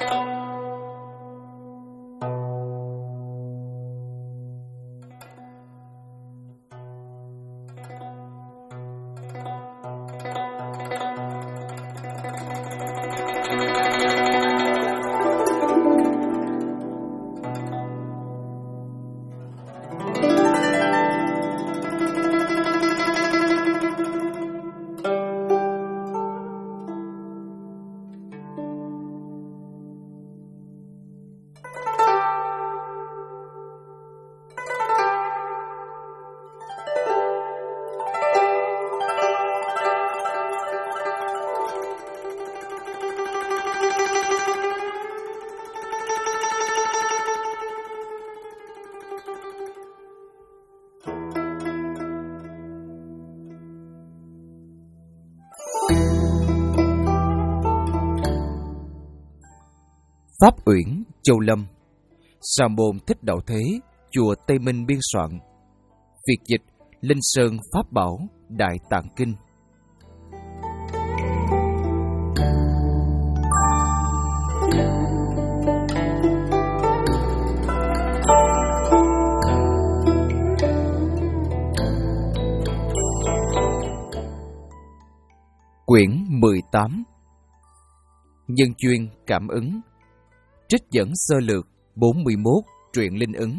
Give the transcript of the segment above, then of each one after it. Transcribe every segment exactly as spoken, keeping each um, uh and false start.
Pháp Uyển, Châu Lâm. Sa môn Thích Đạo Thế, chùa Tây Minh biên soạn. Việt dịch Linh Sơn Pháp Bảo Đại Tạng Kinh. Quyển mười tám. Nhân duyên cảm ứng. Trích dẫn sơ lược bốn mươi mốt truyện linh ứng.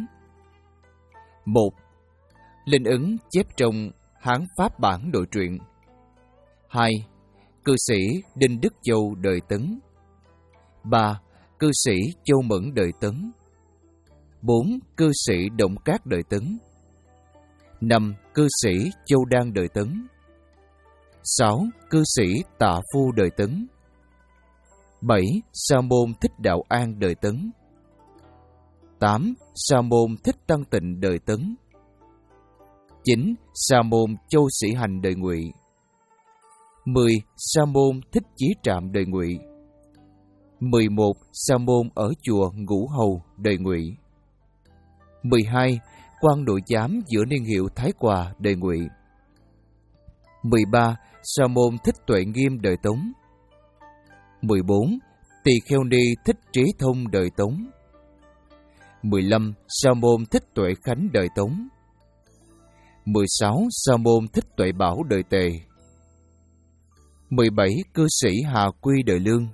Một. Linh ứng chép trong Hán Pháp bản đội truyện. Hai. Cư sĩ Đinh Đức Châu đời Tấn. Ba. Cư sĩ Châu Mẫn đời Tấn. Bốn. Cư sĩ Động Cát đời Tấn. Năm. Cư sĩ Châu Đan đời Tấn. Sáu. Cư sĩ Tạ Phu đời Tấn. Bảy. Sa môn Thích Đạo An đời Tấn. Tám. Sa môn Thích Tăng Tịnh đời Tấn. Chín. Sa môn Châu Sĩ Hành đời Ngụy. Mười. Sa môn Thích Chí Trạm đời Ngụy. Mười một. Sa môn ở chùa Ngũ Hầu đời Ngụy. Mười hai. Quan nội giám giữa niên hiệu Thái Hòa đời Ngụy. Mười ba. Sa môn Thích Tuệ Nghiêm đời Tống. Mười bốn. Tỳ Kheo Ni Thích Trí Thông đời Tống. Mười lăm. Sa môn Thích Tuệ Khánh đời Tống. Mười sáu. Sa môn Thích Tuệ Bảo đời Tề. Mười bảy. Cư sĩ Hà Quy đời Lương.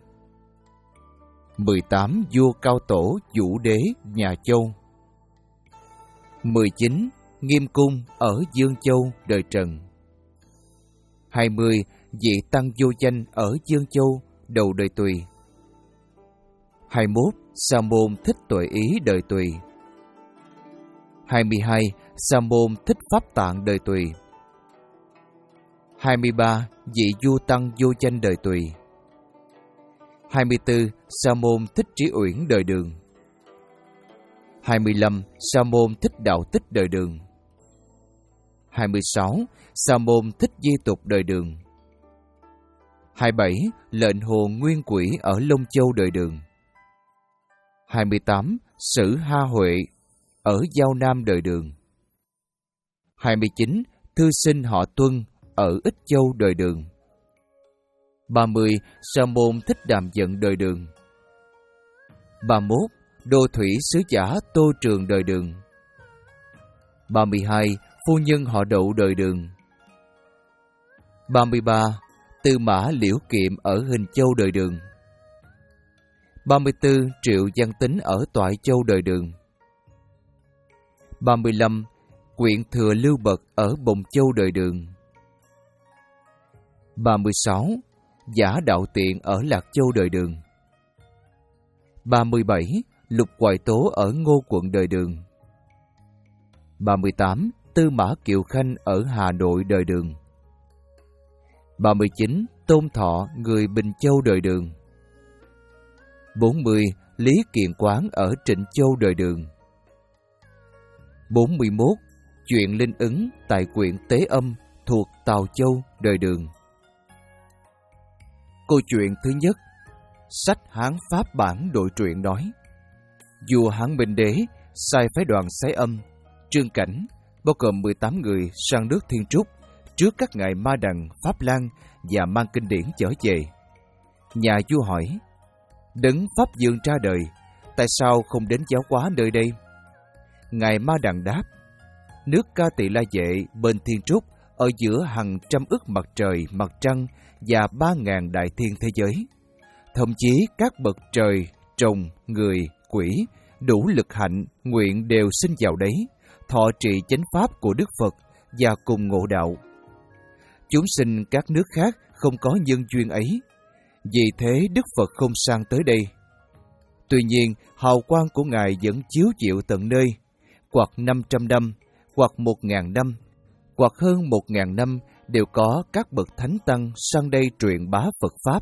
Mười tám. Vua Cao Tổ Vũ Đế nhà Châu. Mười chín. Nghiêm Cung ở Dương Châu đời Trần. Hai mươi. Vị Tăng Vô Danh ở Dương Châu đầu đời Tùy. Hai mươi mốt. Sa môn Thích Tuệ Ý đời Tùy. Hai mươi hai. Sa môn Thích Pháp Tạng đời Tùy. Hai mươi ba. Vị Vua Tăng Vô Danh đời Tùy. Hai mươi tư. Sa môn Thích Trí Uyển đời Đường. Hai mươi lăm. Sa môn Thích Đạo Tích đời Đường. Hai mươi sáu. Sa môn Thích Di Tục đời Đường. Hai mươi bảy. Lệnh Hồ Nguyên Quỷ ở Long Châu đời Đường. Hai mươi tám. Sử Ha Huệ ở Giao Nam đời Đường. Hai mươi chín. Thư sinh họ Tuân ở Ích Châu đời Đường. Ba mươi. Sa môn Thích Đàm Giận đời Đường. Ba mươi mốt. Đô thủy sứ giả Tô Trường đời Đường. Ba mươi hai. Phu nhân họ Đậu đời Đường. Ba mươi ba. Tư mã Liễu Kiệm ở Hình Châu đời Đường. Ba mươi tư. Triệu Văn Tính ở Toại Châu đời Đường. Ba mươi lăm. Quyện Thừa Lưu Bật ở Bồng Châu đời Đường. Ba mươi sáu. Giả Đạo Tiện ở Lạc Châu đời Đường. Ba mươi bảy. Lục Hoài Tố ở Ngô Quận đời Đường. Ba mươi tám. Tư Mã Kiều Khanh ở Hà Nội đời Đường. Ba mươi chín. Tôn Thọ người Bình Châu đời Đường. Bốn mươi. Lý Kiện Quán ở Trịnh Châu đời Đường. Bốn mươi mốt. Chuyện linh ứng tại quyện Tế Âm thuộc Tào Châu đời Đường. Câu chuyện thứ nhất. Sách Hán Pháp bản đội truyện nói: vua Hán Minh Đế sai phái đoàn Sái Âm, Trương Cảnh bao gồm mười tám người sang nước Thiên Trúc trước các ngài Ma Đằng, Pháp Lan và mang kinh điển trở về. Nhà vua hỏi: Đấng Pháp Dương ra đời, tại sao không đến giáo hóa nơi đây? Ngài Ma Đằng đáp: nước Ca Tỳ La Vệ bên Thiên Trúc, ở giữa hàng trăm ức mặt trời, mặt trăng và ba ngàn đại thiên thế giới. Thậm chí các bậc trời, trồng, người, quỷ, đủ lực hạnh, nguyện đều sinh vào đấy, thọ trì chánh pháp của Đức Phật và cùng ngộ đạo. Chúng sinh các nước khác không có nhân duyên ấy, vì thế Đức Phật không sang tới đây. Tuy nhiên, hào quang của Ngài vẫn chiếu chịu tận nơi, hoặc năm trăm năm, hoặc một ngàn năm, hoặc hơn một ngàn năm đều có các bậc thánh tăng sang đây truyền bá Phật Pháp.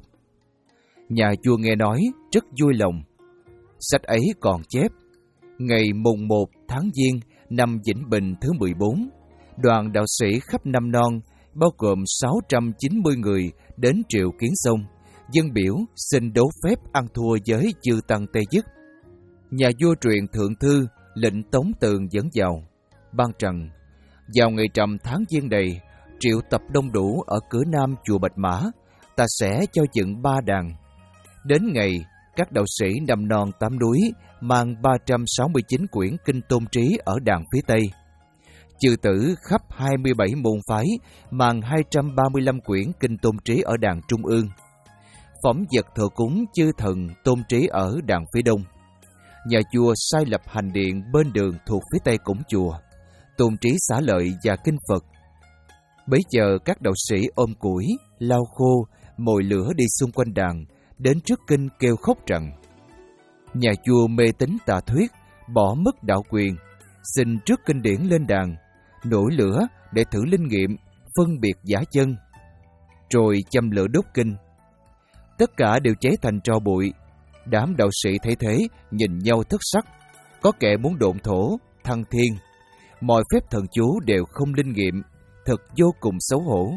Nhà vua nghe nói rất vui lòng. Sách ấy còn chép: ngày mùng một tháng Giêng năm Vĩnh Bình thứ mười bốn, đoàn đạo sĩ khắp Nam Non, bao gồm sáu trăm chín mươi người đến triệu kiến xong, dân biểu xin đấu phép ăn thua với chư tăng Tây Dứt. Nhà vua truyền thượng thư, lệnh Tống Tường dẫn vào, ban rằng: vào ngày trầm tháng Giêng đầy, triệu tập đông đủ ở cửa nam chùa Bạch Mã, ta sẽ cho dựng ba đàn. Đến ngày, các đạo sĩ Nam Non tám núi mang ba trăm sáu mươi chín quyển kinh tôn trí ở đàn phía Tây. Chư tử khắp hai mươi bảy môn phái mang hai trăm ba mươi lăm quyển kinh tôn trí ở đàn Trung ương. Phẩm vật thờ cúng chư thần tôn trí ở đàn phía Đông. Nhà vua sai lập hành điện bên đường thuộc phía Tây cổng chùa, tôn trí xá lợi và kinh Phật. Bấy giờ các đạo sĩ ôm củi, lau khô, mồi lửa đi xung quanh đàn, đến trước kinh kêu khóc rằng: nhà vua mê tín tà thuyết, bỏ mất đạo quyền, xin trước kinh điển lên đàn, nổi lửa để thử linh nghiệm, phân biệt giả chân. Rồi châm lửa đốt kinh. Tất cả đều cháy thành tro bụi. Đám đạo sĩ thấy thế, nhìn nhau thất sắc. Có kẻ muốn độn thổ, thăng thiên. Mọi phép thần chú đều không linh nghiệm, thật vô cùng xấu hổ.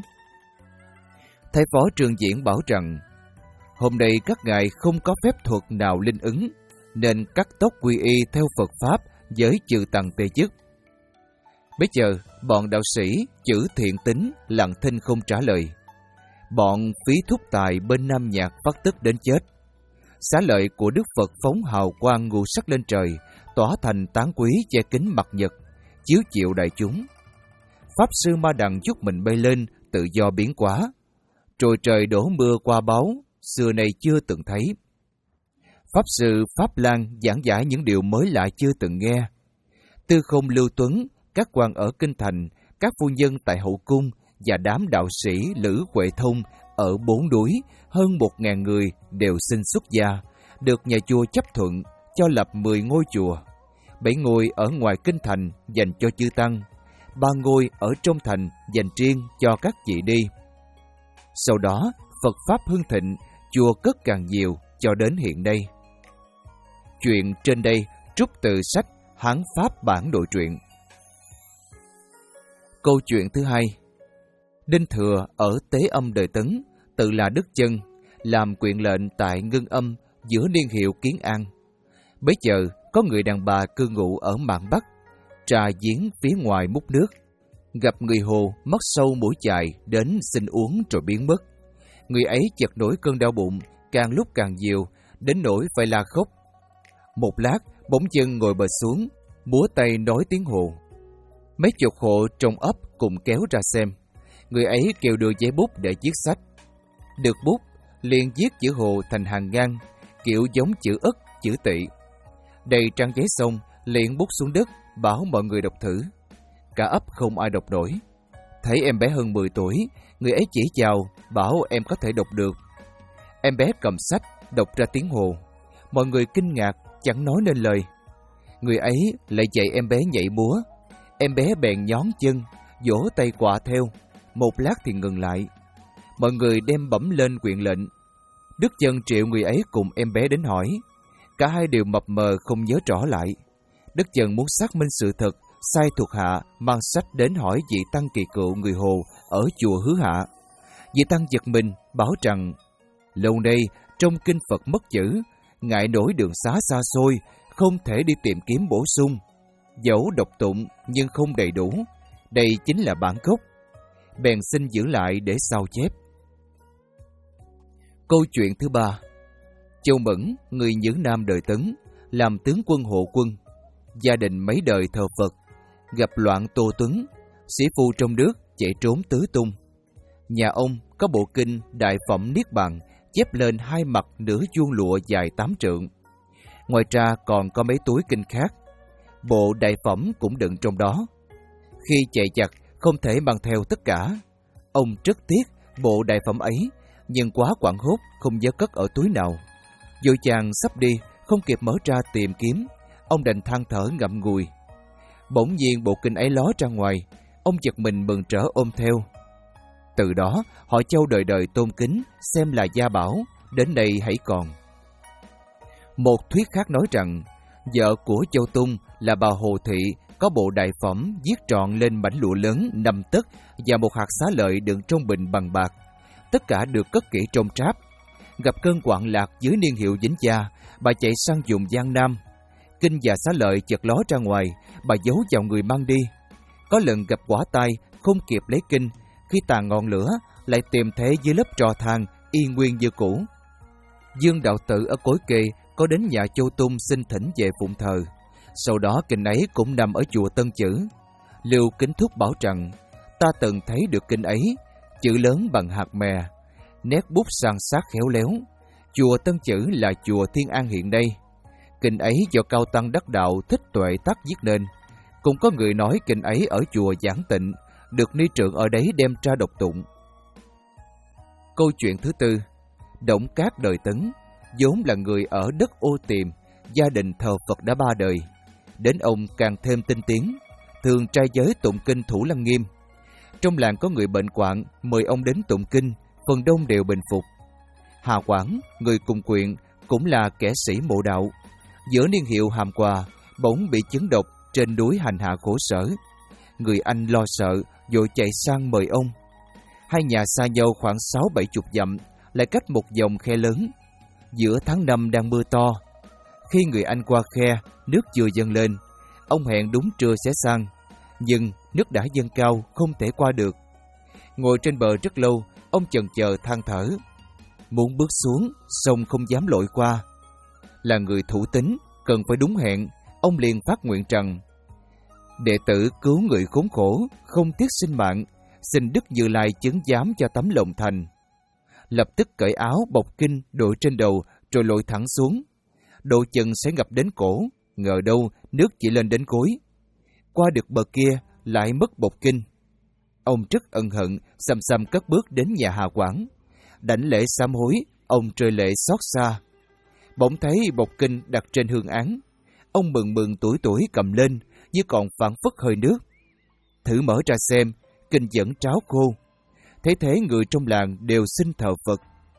Thái phó Trương Diễn bảo rằng: hôm nay các ngài không có phép thuật nào linh ứng, nên cắt tóc quy y theo Phật Pháp với chư tăng Tây Dứt. Bây giờ, bọn đạo sĩ chữ thiện tính lặng thinh không trả lời. Bọn phí thúc tài bên Nam Nhạc phát tức đến chết. Xá lợi của Đức Phật phóng hào quang ngũ sắc lên trời, tỏa thành tán quý che kín mặt nhật, chiếu chịu đại chúng. Pháp sư Ma Đằng giúp mình bay lên, tự do biến hóa. Rồi trời đổ mưa qua báo, xưa nay chưa từng thấy. Pháp sư Pháp Lan giảng giải những điều mới lạ chưa từng nghe. Tư Không Lưu Tuấn, các quan ở Kinh Thành, các phu nhân tại hậu cung và đám đạo sĩ Lữ Huệ Thông ở bốn núi, hơn một ngàn người đều xin xuất gia, được nhà chùa chấp thuận cho lập mười ngôi chùa. Bảy ngôi ở ngoài Kinh Thành dành cho chư tăng, ba ngôi ở trong thành dành riêng cho các vị đi. Sau đó, Phật Pháp hưng thịnh, chùa cất càng nhiều cho đến hiện nay. Chuyện trên đây trút từ sách Hán Pháp bản nội truyện. Câu chuyện thứ hai. Đinh Thừa ở Tế Âm đời Tấn, tự là Đức Chân, làm quyện lệnh tại Ngân Âm giữa niên hiệu Kiến An. Bấy giờ có người đàn bà cư ngụ ở mạn Bắc, trà giếng phía ngoài múc nước, gặp người hồ mất sâu mũi chài đến xin uống rồi biến mất. Người ấy chợt nổi cơn đau bụng, càng lúc càng nhiều, đến nỗi phải la khóc. Một lát, bỗng dưng ngồi bệt xuống, múa tay nói tiếng hồ. Mấy chục hộ trong ấp cùng kéo ra xem. Người ấy kêu đưa giấy bút để viết sách. Được bút, liền viết chữ hồ thành hàng ngang, kiểu giống chữ ất, chữ tỵ. Đầy trang giấy xong, liền bút xuống đất, bảo mọi người đọc thử. Cả ấp không ai đọc nổi. Thấy em bé hơn mười tuổi, người ấy chỉ chào, bảo em có thể đọc được. Em bé cầm sách, đọc ra tiếng hồ. Mọi người kinh ngạc, chẳng nói nên lời. Người ấy lại dạy em bé nhảy múa. Em bé bèn nhón chân, vỗ tay quạ theo. Một lát thì ngừng lại. Mọi người đem bẩm lên quyện lệnh. Đức Chân triệu người ấy cùng em bé đến hỏi. Cả hai đều mập mờ không nhớ rõ lại. Đức Chân muốn xác minh sự thật, sai thuộc hạ mang sách đến hỏi vị tăng kỳ cựu người hồ ở chùa Hứa Hạ. Vị tăng giật mình, bảo rằng lâu nay trong kinh Phật mất chữ, ngại nổi đường xá xa xôi, không thể đi tìm kiếm bổ sung. Dẫu đọc tụng nhưng không đầy đủ, đây chính là bản gốc. Bèn xin giữ lại để sao chép. Câu chuyện thứ ba. Châu Mẫn, người Nhữ Nam đời Tấn, làm tướng quân hộ quân. Gia đình mấy đời thờ Phật. Gặp loạn Tô Tuấn, sĩ phu trong nước chạy trốn tứ tung. Nhà ông có bộ kinh Đại Phẩm Niết Bàn chép lên hai mặt nửa vuông lụa dài tám trượng. Ngoài ra còn có mấy túi kinh khác. Bộ Đại Phẩm cũng đựng trong đó. Khi chạy chặt không thể mang theo tất cả. Ông rất tiếc bộ Đại Phẩm ấy, nhưng quá quảng hốt không nhớ cất ở túi nào. Vội chàng sắp đi, không kịp mở ra tìm kiếm, ông đành than thở ngậm ngùi. Bỗng nhiên bộ kinh ấy ló ra ngoài, ông giật mình mừng rỡ ôm theo. Từ đó họ Châu đời đời tôn kính, xem là gia bảo, đến nay hãy còn. Một thuyết khác nói rằng, vợ của Châu Tung là bà Hồ Thị có bộ Đại Phẩm viết trọn lên mảnh lụa lớn năm tấc và một hạt xá lợi đựng trong bình bằng bạc. Tất cả được cất kỹ trong tráp. Gặp cơn hoạn lạc dưới niên hiệu Vĩnh Gia, bà chạy sang vùng Giang Nam. Kinh và xá lợi chợt ló ra ngoài, bà giấu vào người mang đi. Có lần gặp quả tai, không kịp lấy kinh, khi tàn ngọn lửa, lại tìm thấy dưới lớp tro than, y nguyên như cũ. Dương đạo tử ở Cối Kê có đến nhà Châu Tung xin thỉnh về phụng thờ. Sau đó kinh ấy cũng nằm ở chùa Tân Chữ. Lưu Kính Thúc bảo rằng, ta từng thấy được kinh ấy, chữ lớn bằng hạt mè, nét bút san sát khéo léo. Chùa Tân Chữ là chùa Thiên An hiện nay. Kinh ấy do cao tăng đắc đạo Thích Tuệ Tắc viết nên. Cũng có người nói kinh ấy ở chùa Giảng Tịnh, được ni trưởng ở đấy đem ra đọc tụng. Câu chuyện thứ tư. Đổng Cát đời Tấn, vốn là người ở đất Ô Tiềm, gia đình thờ Phật đã ba đời. Đến ông càng thêm tinh tiến, thường trai giới tụng kinh Thủ Lăng Nghiêm. Trong làng có người bệnh hoạn, mời ông đến tụng kinh, phần đông đều bình phục. Hà Quảng, người cùng quyện, cũng là kẻ sĩ mộ đạo. Giữa niên hiệu Hàm Hòa, bỗng bị chứng độc, trên núi hành hạ khổ sở. Người anh lo sợ, vội chạy sang mời ông. Hai nhà xa nhau khoảng sáu bảy chục dặm, lại cách một dòng khe lớn. Giữa tháng năm đang mưa to. Khi người anh qua khe, nước chưa dâng lên. Ông hẹn đúng trưa sẽ sang, nhưng nước đã dâng cao, không thể qua được. Ngồi trên bờ rất lâu, ông chần chờ than thở. Muốn bước xuống, sông không dám lội qua. Là người thủ tín, cần phải đúng hẹn, ông liền phát nguyện rằng: đệ tử cứu người khốn khổ, không tiếc sinh mạng, xin Đức Như Lai chứng giám cho tấm lòng thành. Lập tức cởi áo bọc kinh đội trên đầu rồi lội thẳng xuống. Độ chừng sẽ ngập đến cổ, ngờ đâu nước chỉ lên đến gối. Qua được bờ kia lại mất bọc kinh. Ông rất ân hận, xăm xăm cất bước đến nhà Hà Quảng. Đảnh lễ sám hối, ông rơi lệ xót xa. Bỗng thấy bọc kinh đặt trên hương án. Ông mừng mừng tuổi tuổi cầm lên, như còn phảng phất hơi nước. Thử mở ra xem, kinh vẫn tráo khô. Thế thế người trong làng đều xin thờ Phật.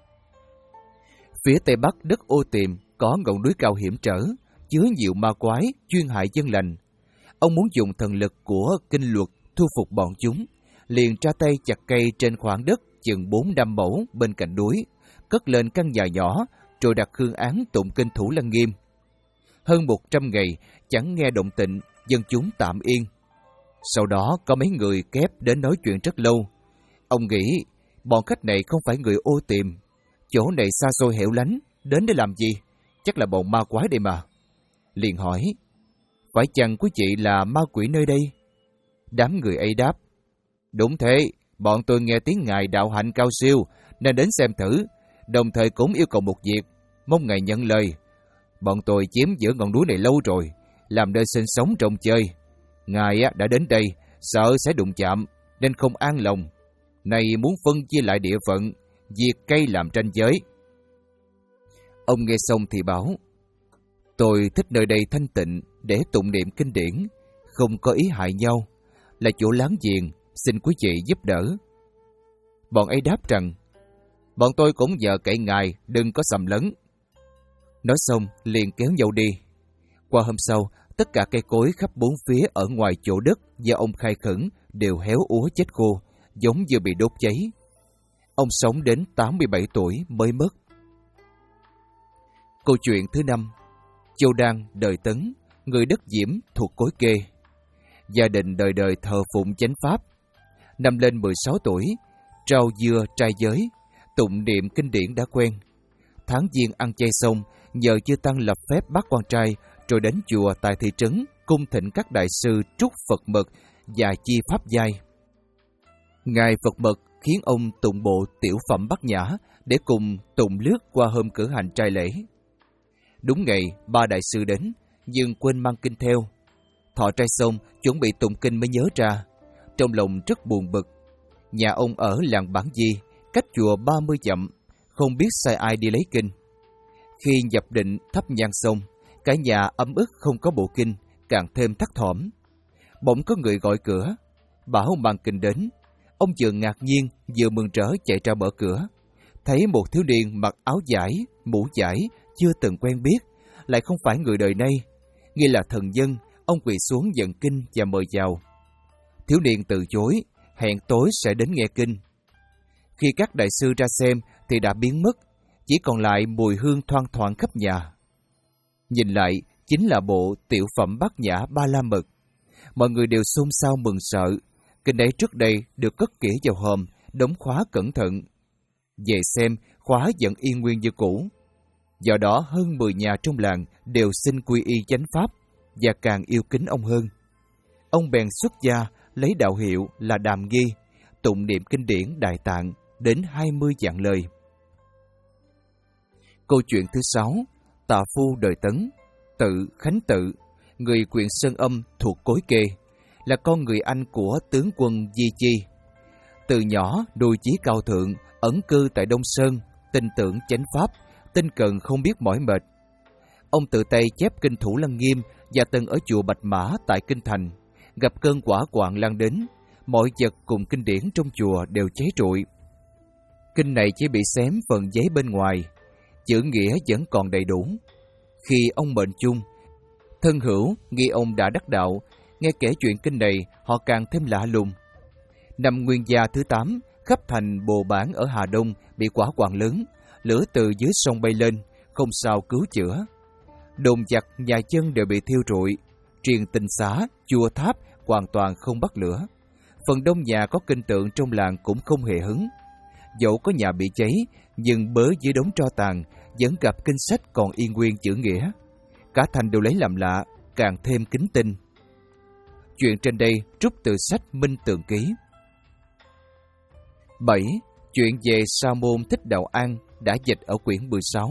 Phía tây bắc đất Ô Tiềm có ngọn núi cao hiểm trở, chứa nhiều ma quái chuyên hại dân lành. Ông muốn dùng thần lực của kinh luật thu phục bọn chúng, liền ra tay chặt cây trên khoảng đất chừng bốn năm mẫu bên cạnh núi, cất lên căn nhà nhỏ, rồi đặt hương án tụng kinh Thủ Lăng Nghiêm. Hơn một trăm ngày chẳng nghe động tĩnh, dân chúng tạm yên. Sau đó có mấy người kép đến nói chuyện rất lâu. Ông nghĩ bọn khách này không phải người Ô Tiềm, chỗ này xa xôi hẻo lánh, đến để làm gì? Chắc là bọn ma quái đây mà. Liền hỏi: phải chăng quý chị là ma quỷ nơi đây? Đám người ấy đáp: đúng thế, bọn tôi nghe tiếng ngài đạo hạnh cao siêu nên đến xem thử, đồng thời cũng yêu cầu một việc, mong ngài nhận lời. Bọn tôi chiếm giữa ngọn núi này lâu rồi, làm nơi sinh sống trông chơi. Ngài đã đến đây, sợ sẽ đụng chạm nên không an lòng. Này muốn phân chia lại địa phận, diệt cây làm tranh giới. Ông nghe xong thì bảo: tôi thích nơi đây thanh tịnh để tụng niệm kinh điển, không có ý hại nhau, là chỗ láng giềng, xin quý vị giúp đỡ. Bọn ấy đáp rằng: bọn tôi cũng nhờ cậy ngài đừng có xầm lấn. Nói xong liền kéo nhau đi. Qua hôm sau, tất cả cây cối khắp bốn phía ở ngoài chỗ đất do ông khai khẩn đều héo úa chết khô, giống như bị đốt cháy. Ông sống đến tám mươi bảy tuổi mới mất. Câu chuyện thứ năm. Châu Đan đời Tấn, người đất Diễm thuộc Cối Kê. Gia đình đời đời thờ phụng chánh pháp. Năm lên mười sáu tuổi, trao dưa trai giới, tụng niệm kinh điển đã quen. tháng giêng ăn chay xong, nhờ chư tăng lập phép bắt quan trai, rồi đến chùa tại thị trấn cung thỉnh các đại sư trúc Phật mật và chi pháp giai. Ngài Phật mật khiến ông tụng bộ tiểu phẩm Bát Nhã để cùng tụng lướt qua hôm cử hành trai lễ. Đúng ngày, ba đại sư đến, nhưng quên mang kinh theo. Thọ trai xong, chuẩn bị tụng kinh mới nhớ ra. Trong lòng rất buồn bực. Nhà ông ở làng Bản Di, cách chùa ba mươi dặm, không biết sai ai đi lấy kinh. Khi nhập định thắp nhang xong, cả nhà ấm ức không có bộ kinh, càng thêm thắt thỏm. Bỗng có người gọi cửa, bảo mang kinh đến. Ông vừa ngạc nhiên, vừa mừng rỡ chạy ra mở cửa. Thấy một thiếu niên mặc áo vải, mũ vải, chưa từng quen biết, lại không phải người đời nay. Nghi là thần dân, ông quỳ xuống dẫn kinh và mời vào. Thiếu niên từ chối, hẹn tối sẽ đến nghe kinh. Khi các đại sư ra xem thì đã biến mất, chỉ còn lại mùi hương thoang thoảng khắp nhà. Nhìn lại, chính là bộ tiểu phẩm Bát Nhã Ba La Mật. Mọi người đều xôn xao mừng sợ. Kinh ấy trước đây được cất kỹ vào hòm, đóng khóa cẩn thận. Về xem, khóa vẫn y nguyên như cũ. Do đó hơn mười nhà trong làng đều xin quy y chánh pháp và càng yêu kính ông hơn. Ông bèn xuất gia, lấy đạo hiệu là Đàm Nghi, tụng niệm kinh điển Đại Tạng đến hai mươi vạn lời. Câu chuyện thứ sáu, Tà Phu đời Tấn, tự Khánh Tự, người huyện Sơn Âm thuộc Cối Kê, là con người anh của tướng quân Di Chi. Từ nhỏ nuôi chí cao thượng, ẩn cư tại Đông Sơn, tin tưởng chánh pháp, tinh cần không biết mỏi mệt. Ông tự tay chép kinh Thủ Lăng Nghiêm và từng ở chùa Bạch Mã tại Kinh Thành. Gặp cơn hỏa hoạn lan đến, mọi vật cùng kinh điển trong chùa đều cháy rụi. Kinh này chỉ bị xém phần giấy bên ngoài, chữ nghĩa vẫn còn đầy đủ. Khi ông mệnh chung, thân hữu nghi ông đã đắc đạo, nghe kể chuyện kinh này họ càng thêm lạ lùng. Năm Nguyên Gia thứ tám, khắp thành Bồ Bản ở Hà Đông bị hỏa hoạn lớn, lửa từ dưới sông bay lên, không sao cứu chữa. Đồn giặc nhà dân đều bị thiêu rụi, triền Tinh Xá, chùa tháp hoàn toàn không bắt lửa. Phần đông nhà có kinh tượng trong làng cũng không hề hứng. Dẫu có nhà bị cháy, nhưng bớ dưới đống tro tàn vẫn gặp kinh sách còn y nguyên chữ nghĩa. Cả thành đều lấy làm lạ, càng thêm kính tin. Chuyện trên đây trút từ sách Minh Tường Ký. bảy. Chuyện về Sa môn Thích Đạo An đã dịch ở quyển mười sáu.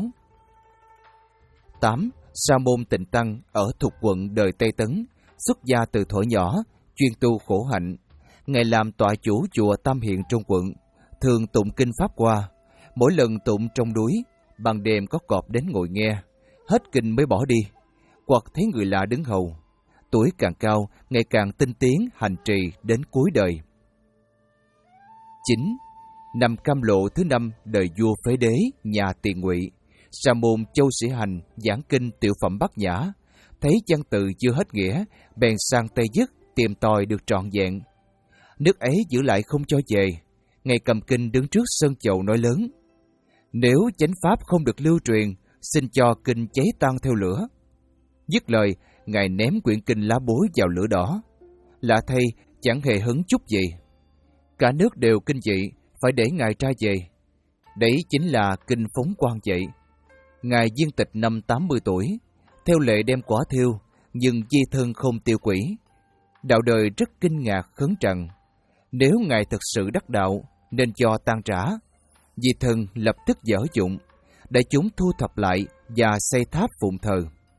tám. Sa môn Tịnh Tăng ở thuộc quận đời Tây Tấn, xuất gia từ thuở nhỏ, chuyên tu khổ hạnh. Ngài làm tọa chủ chùa Tam Hiện trong quận, thường tụng kinh Pháp Hoa. Mỗi lần tụng trong núi, ban đêm có cọp đến ngồi nghe, hết kinh mới bỏ đi, hoặc thấy người lạ đứng hầu. Tuổi càng cao, ngày càng tinh tiến hành trì đến cuối đời. chín. Năm Cam Lộ thứ năm đời vua Phế Đế, nhà Tiền Ngụy, Sa môn Châu Sĩ Hành giảng kinh tiểu phẩm Bát Nhã, thấy văn tự chưa hết nghĩa, bèn sang Tây Dứt tìm tòi được trọn vẹn. Nước ấy giữ lại không cho về, ngài cầm kinh đứng trước sân chầu nói lớn: nếu chánh pháp không được lưu truyền, xin cho kinh cháy tan theo lửa. Dứt lời, ngài ném quyển kinh lá bối vào lửa đỏ. Lạ thay, chẳng hề hứng chút gì. Cả nước đều kinh dị, phải để ngài ra về. Đấy chính là kinh Phóng Quang vậy. Ngài viên tịch năm tám mươi tuổi, theo lệ đem quả thiêu, nhưng di thân không tiêu quỷ. Đạo đời rất kinh ngạc khấn trần. Nếu ngài thực sự đắc đạo, nên cho tan trả. Di thân lập tức dở dụng, để chúng thu thập lại và xây tháp phụng thờ.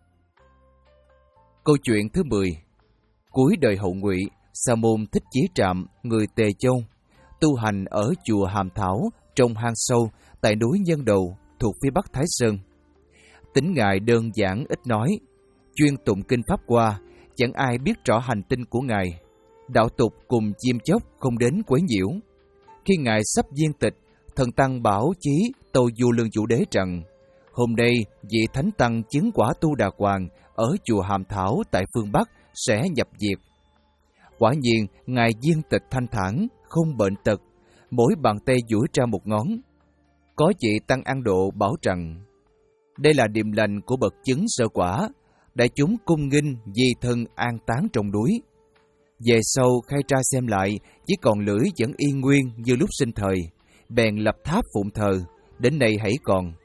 Câu chuyện thứ mười. Cuối đời Hậu Ngụy, Sa môn Thích Chí Trạm, người Tề Châu, tu hành ở chùa Hàm Thảo trong hang sâu tại núi Nhân Đầu thuộc phía bắc Thái Sơn. Tính ngài đơn giản ít nói, chuyên tụng kinh Pháp Hoa, chẳng ai biết rõ hành tinh của ngài. Đạo tục cùng chim chóc không đến quấy nhiễu. Khi ngài sắp viên tịch, thần tăng bảo chí Tâu Du Lương Chủ Đế rằng: hôm nay vị thánh tăng chứng quả tu đà hoàng ở chùa Hàm Thảo tại phương Bắc sẽ nhập diệt. Quả nhiên ngài viên tịch thanh thản, không bệnh tật, mỗi bàn tay duỗi ra một ngón. Có vị tăng An Độ bảo rằng: đây là điềm lành của bậc chứng sơ quả, đại chúng cung nghinh di thân an táng trong núi. Về sau khai tra xem lại, chỉ còn lưỡi vẫn y nguyên như lúc sinh thời, bèn lập tháp phụng thờ, đến nay hãy còn.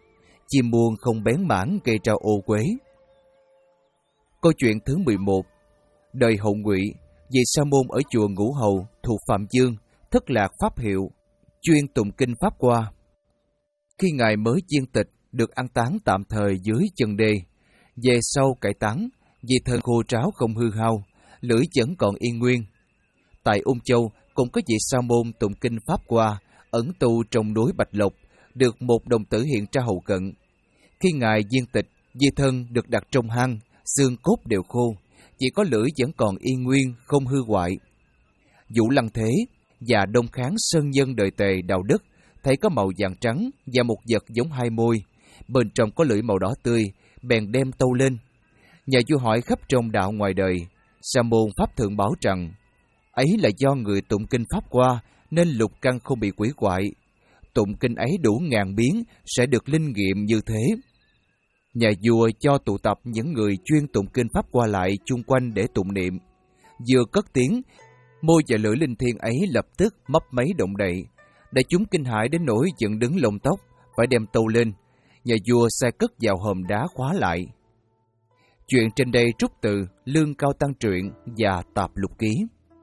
chim muông không bén mảng gây ra ô uế. Câu chuyện thứ mười một. Đời Hậu Ngụy, về sa môn ở chùa Ngũ Hầu thuộc Phạm Dương, thất lạc pháp hiệu, chuyên tụng kinh pháp qua. Khi ngài mới viên tịch, được an táng tạm thời dưới chân đê. Về sau cải táng, vì thân khô ráo không hư hao, lưỡi vẫn còn yên nguyên. Tại Ung Châu cũng có vị sa môn tụng kinh pháp qua, ẩn tu trong núi Bạch Lộc, được một đồng tử hiện ra hậu cận. Khi ngài viên tịch, di thân được đặt trong hang, xương cốt đều khô, chỉ có lưỡi vẫn còn yên nguyên, không hư hoại. Vũ Lăng Thế và Đông Kháng Sơn Nhân đời Tề Đạo Đức thấy có màu vàng trắng và một vật giống hai môi, bên trong có lưỡi màu đỏ tươi, bèn đem tâu lên. Nhà vua hỏi khắp trong đạo ngoài đời, sa môn pháp thượng bảo rằng ấy là do người tụng kinh pháp qua nên lục căn không bị quỷ quại. Tụng kinh ấy đủ ngàn biến sẽ được linh nghiệm như thế. Nhà vua cho tụ tập những người chuyên tụng kinh pháp qua lại chung quanh để tụng niệm. Vừa cất tiếng, môi và lưỡi linh thiêng ấy lập tức mấp máy động đậy. Đại chúng kinh hãi đến nỗi dựng đứng lông tóc, phải đem tâu lên. Nhà vua sai cất vào hòm đá khóa lại. Chuyện trên đây trút từ Lương Cao Tăng Truyện và Tạp Lục Ký.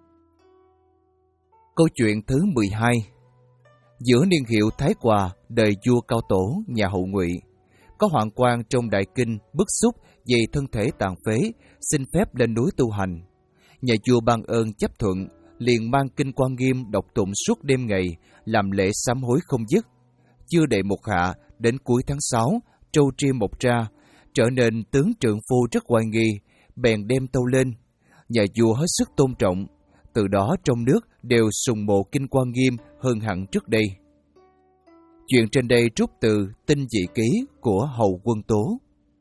Câu chuyện thứ mười hai. Giữa niên hiệu Thái Hòa, đời vua Cao Tổ, nhà Hậu Ngụy, có hoạn quan trong đại kinh bức xúc vì thân thể tàn phế, xin phép lên núi tu hành. Nhà vua ban ơn chấp thuận, liền mang kinh Quan Nghiêm đọc tụng suốt đêm ngày, làm lễ sám hối không dứt. Chưa đầy một hạ, đến cuối tháng sáu, trâu ria mọc ra, trở nên tướng trượng phu rất oai nghi, bèn đem tâu lên. Nhà vua hết sức tôn trọng, từ đó trong nước đều sùng mộ kinh Quan Nghiêm hơn hẳn trước đây. Chuyện trên đây trút từ Tinh Dị Ký của Hầu Quân Tố.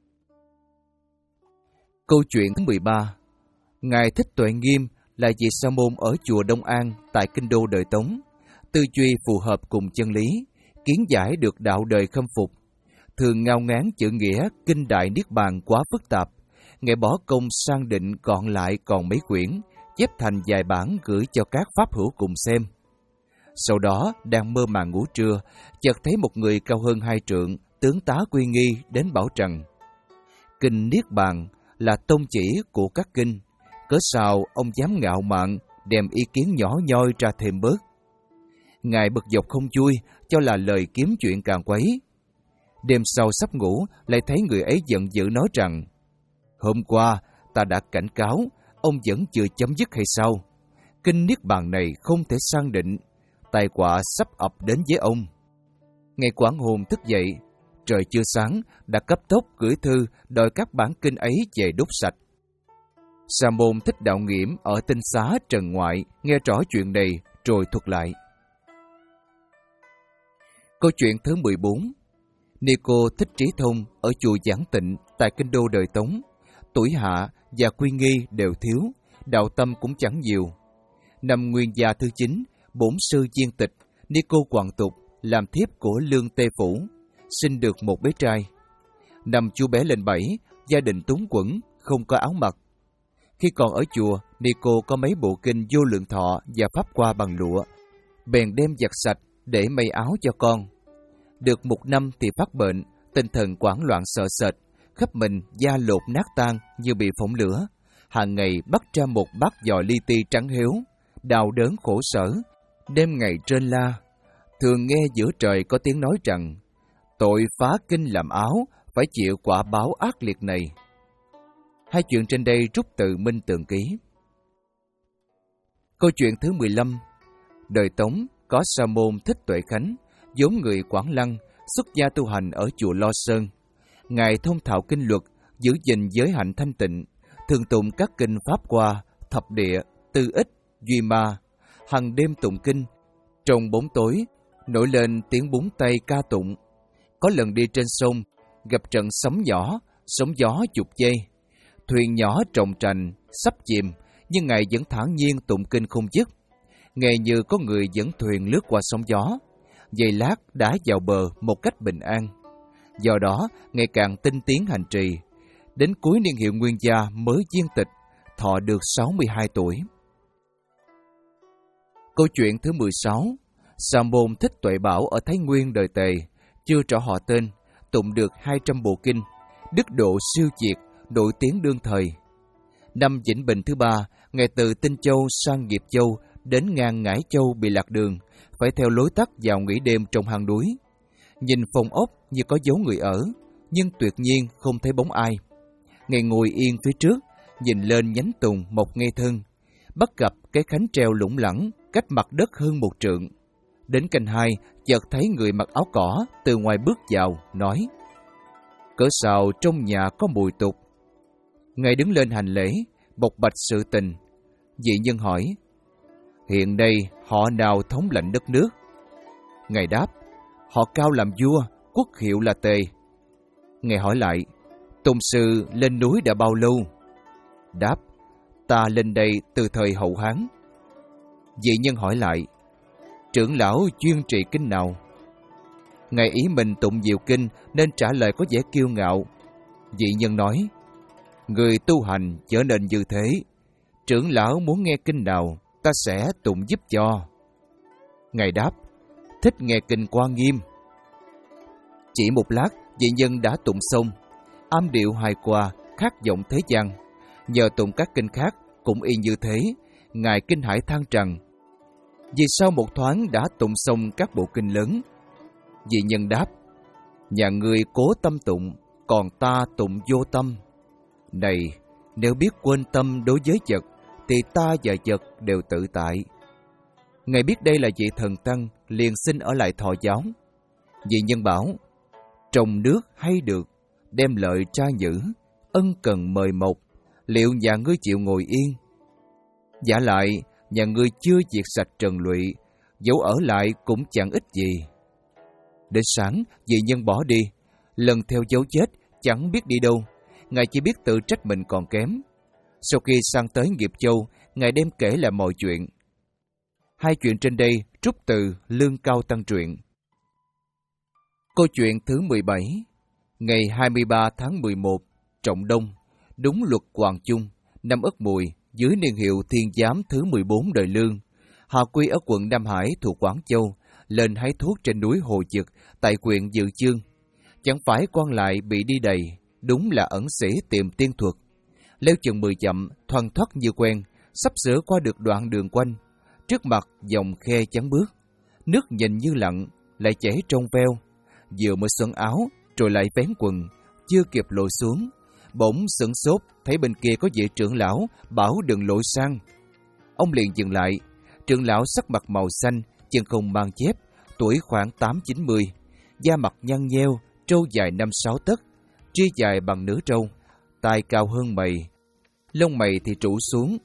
Câu chuyện thứ mười ba. Ngài Thích Tuệ Nghiêm là vị sa môn ở chùa Đông An tại kinh đô đời Tống, tư duy phù hợp cùng chân lý, kiến giải được đạo đời khâm phục. Thường ngao ngán chữ nghĩa kinh đại niết bàn quá phức tạp, ngài bỏ công sang định gọn lại còn mấy quyển, chép thành vài bản gửi cho các pháp hữu cùng xem. Sau đó, đang mơ màng ngủ trưa, chợt thấy một người cao hơn hai trượng, tướng tá Quy Nghi đến bảo rằng: Kinh Niết Bàn là tông chỉ của các kinh, cớ sao ông dám ngạo mạn đem ý kiến nhỏ nhoi ra thêm bớt. Ngài bực dọc không vui, cho là lời kiếm chuyện càng quấy. Đêm sau sắp ngủ, lại thấy người ấy giận dữ nói rằng: Hôm qua ta đã cảnh cáo, ông vẫn chưa chấm dứt hay sao? Kinh Niết Bàn này không thể sang định, tai họa sắp ập đến với ông. Ngày quảng hồn thức dậy, trời chưa sáng, đã cấp tốc gửi thư đòi các bản kinh ấy về đốt sạch. Sa môn Thích Đạo Nghiễm ở Tinh Xá Trần Ngoại nghe rõ chuyện này rồi thuật lại. Câu chuyện thứ mười bốn. Ni-cô Thích Trí Thông ở chùa Giảng Tịnh tại kinh đô đời Tống, tuổi hạ và Quy Nghi đều thiếu, đạo tâm cũng chẳng nhiều. Năm Nguyên Gia thứ chín, bổn sư viên tịch, Ni-cô Hoàng Tục làm thiếp của Lương Tê Phủ, sinh được một bé trai. Năm chú bé lên bảy, gia đình túng quẫn, không có áo mặc. Khi còn ở chùa, Ni-cô có mấy bộ kinh Vô Lượng Thọ và pháp qua bằng lụa, bèn đem giặt sạch để may áo cho con. Được một năm thì phát bệnh, tinh thần hoảng loạn sợ sệt, khắp mình da lột nát tan như bị phỏng lửa. Hàng ngày bắt ra một bát giò li ti trắng héo, đau đớn khổ sở, đêm ngày trên la. Thường nghe giữa trời có tiếng nói rằng: Tội phá kinh làm áo, phải chịu quả báo ác liệt này. Hai chuyện trên đây rút từ Minh Tường Ký. Câu chuyện thứ mười lăm. Đời Tống có sa môn Thích Tuệ Khánh, vốn người Quảng Lăng, xuất gia tu hành ở chùa Lo Sơn. Ngài thông thạo kinh luật, giữ gìn giới hạnh thanh tịnh, thường tụng các kinh pháp qua, thập địa, tư ích, duy ma, hằng đêm tụng kinh. Trong bóng tối, nổi lên tiếng búng tay ca tụng. Có lần đi trên sông, gặp trận sóng nhỏ, sóng gió chục giây. Thuyền nhỏ trồng trành, sắp chìm, nhưng Ngài vẫn thản nhiên tụng kinh không dứt. Nghe như có người dẫn thuyền lướt qua sóng gió, giây lát đã vào bờ một cách bình an. Do đó, ngày càng tinh tiến hành trì. Đến cuối niên hiệu Nguyên Gia mới viên tịch, thọ được sáu mươi hai tuổi. Câu chuyện thứ mười sáu. Sa môn Thích Tuệ Bảo ở Thái Nguyên đời Tề, chưa rõ họ tên, tụng được hai trăm bộ kinh, đức độ siêu diệt, nổi tiếng đương thời. Năm Vĩnh Bình thứ ba, Ngài từ Tinh Châu sang Nghiệp Châu đến ngang Ngãi Châu bị lạc đường, phải theo lối tắt vào nghỉ đêm trong hang núi. Nhìn phòng ốc như có dấu người ở, nhưng tuyệt nhiên không thấy bóng ai. Ngài ngồi yên phía trước, nhìn lên nhánh tùng mọc ngay thân, bắt gặp cái khánh treo lủng lẳng cách mặt đất hơn một trượng. Đến canh hai, chợt thấy người mặc áo cỏ từ ngoài bước vào, nói: "Cỡ sao trong nhà có mùi tục?" Ngài đứng lên hành lễ, bộc bạch sự tình. Dị nhân hỏi: "Hiện đây họ nào thống lãnh đất nước?" Ngài đáp: "Họ Cao làm vua, quốc hiệu là Tề." Ngài hỏi lại: "Tùng sư lên núi đã bao lâu?" Đáp: "Ta lên đây từ thời Hậu Hán." Dị nhân hỏi lại: "Trưởng lão chuyên trị kinh nào?" Ngài ý mình tụng nhiều kinh nên trả lời có vẻ kiêu ngạo. Dị nhân nói: "Người tu hành trở nên như thế, trưởng lão muốn nghe kinh nào, ta sẽ tụng giúp cho." Ngài đáp: "Thích nghe kinh Quan Nghiêm." Chỉ một lát, dị nhân đã tụng xong, âm điệu hài hòa, khác giọng thế gian. Nhờ tụng các kinh khác cũng y như thế, Ngài kinh hãi than rằng: "Vì sao một thoáng đã tụng xong các bộ kinh lớn?" Dị nhân đáp: "Nhà ngươi cố tâm tụng, còn ta tụng vô tâm. Này, nếu biết quên tâm đối với vật, thì ta và vật đều tự tại." Ngài biết đây là vị thần tăng, liền xin ở lại thọ giáo. Dị nhân bảo: "Trồng nước hay được, đem lợi tra nhữ, ân cần mời mộc, liệu nhà ngươi chịu ngồi yên? Giả lại, nhà ngươi chưa diệt sạch trần lụy, dẫu ở lại cũng chẳng ích gì." Đến sáng, dị nhân bỏ đi, lần theo dấu chết, chẳng biết đi đâu. Ngài chỉ biết tự trách mình còn kém. Sau khi sang tới Nghiệp Châu, Ngài đem kể lại mọi chuyện. Hai chuyện trên đây trút từ Lương Cao Tăng truyện. Câu chuyện thứ mười bảy. Ngày hai mươi ba tháng mười một, Trọng Đông, đúng luật Hoàng Chung, năm Ất Mùi, dưới niên hiệu Thiên Giám thứ mười bốn đời Lương. Họ quy ở quận Nam Hải thuộc Quảng Châu, lên hái thuốc trên núi Hồ Dực tại huyện Dự Chương. Chẳng phải quan lại bị đi đầy, đúng là ẩn sĩ tìm tiên thuật. Leo chừng mười dặm, thoăn thoắt như quen, sắp sửa qua được đoạn đường quanh. Trước mặt dòng khe chắn bước, nước nhìn như lặng, lại chảy trong veo. Vừa mới xuân áo, rồi lại vén quần, chưa kịp lội xuống, bỗng sửng sốt thấy bên kia có vị trưởng lão bảo đừng lội sang. Ông liền dừng lại. Trưởng lão sắc mặt màu xanh, chân không mang chép, tuổi khoảng tám chín mươi, da mặt nhăn nheo, trâu dài năm sáu tấc, tri dài bằng nửa trâu, tai cao hơn mày, lông mày thì trụ xuống,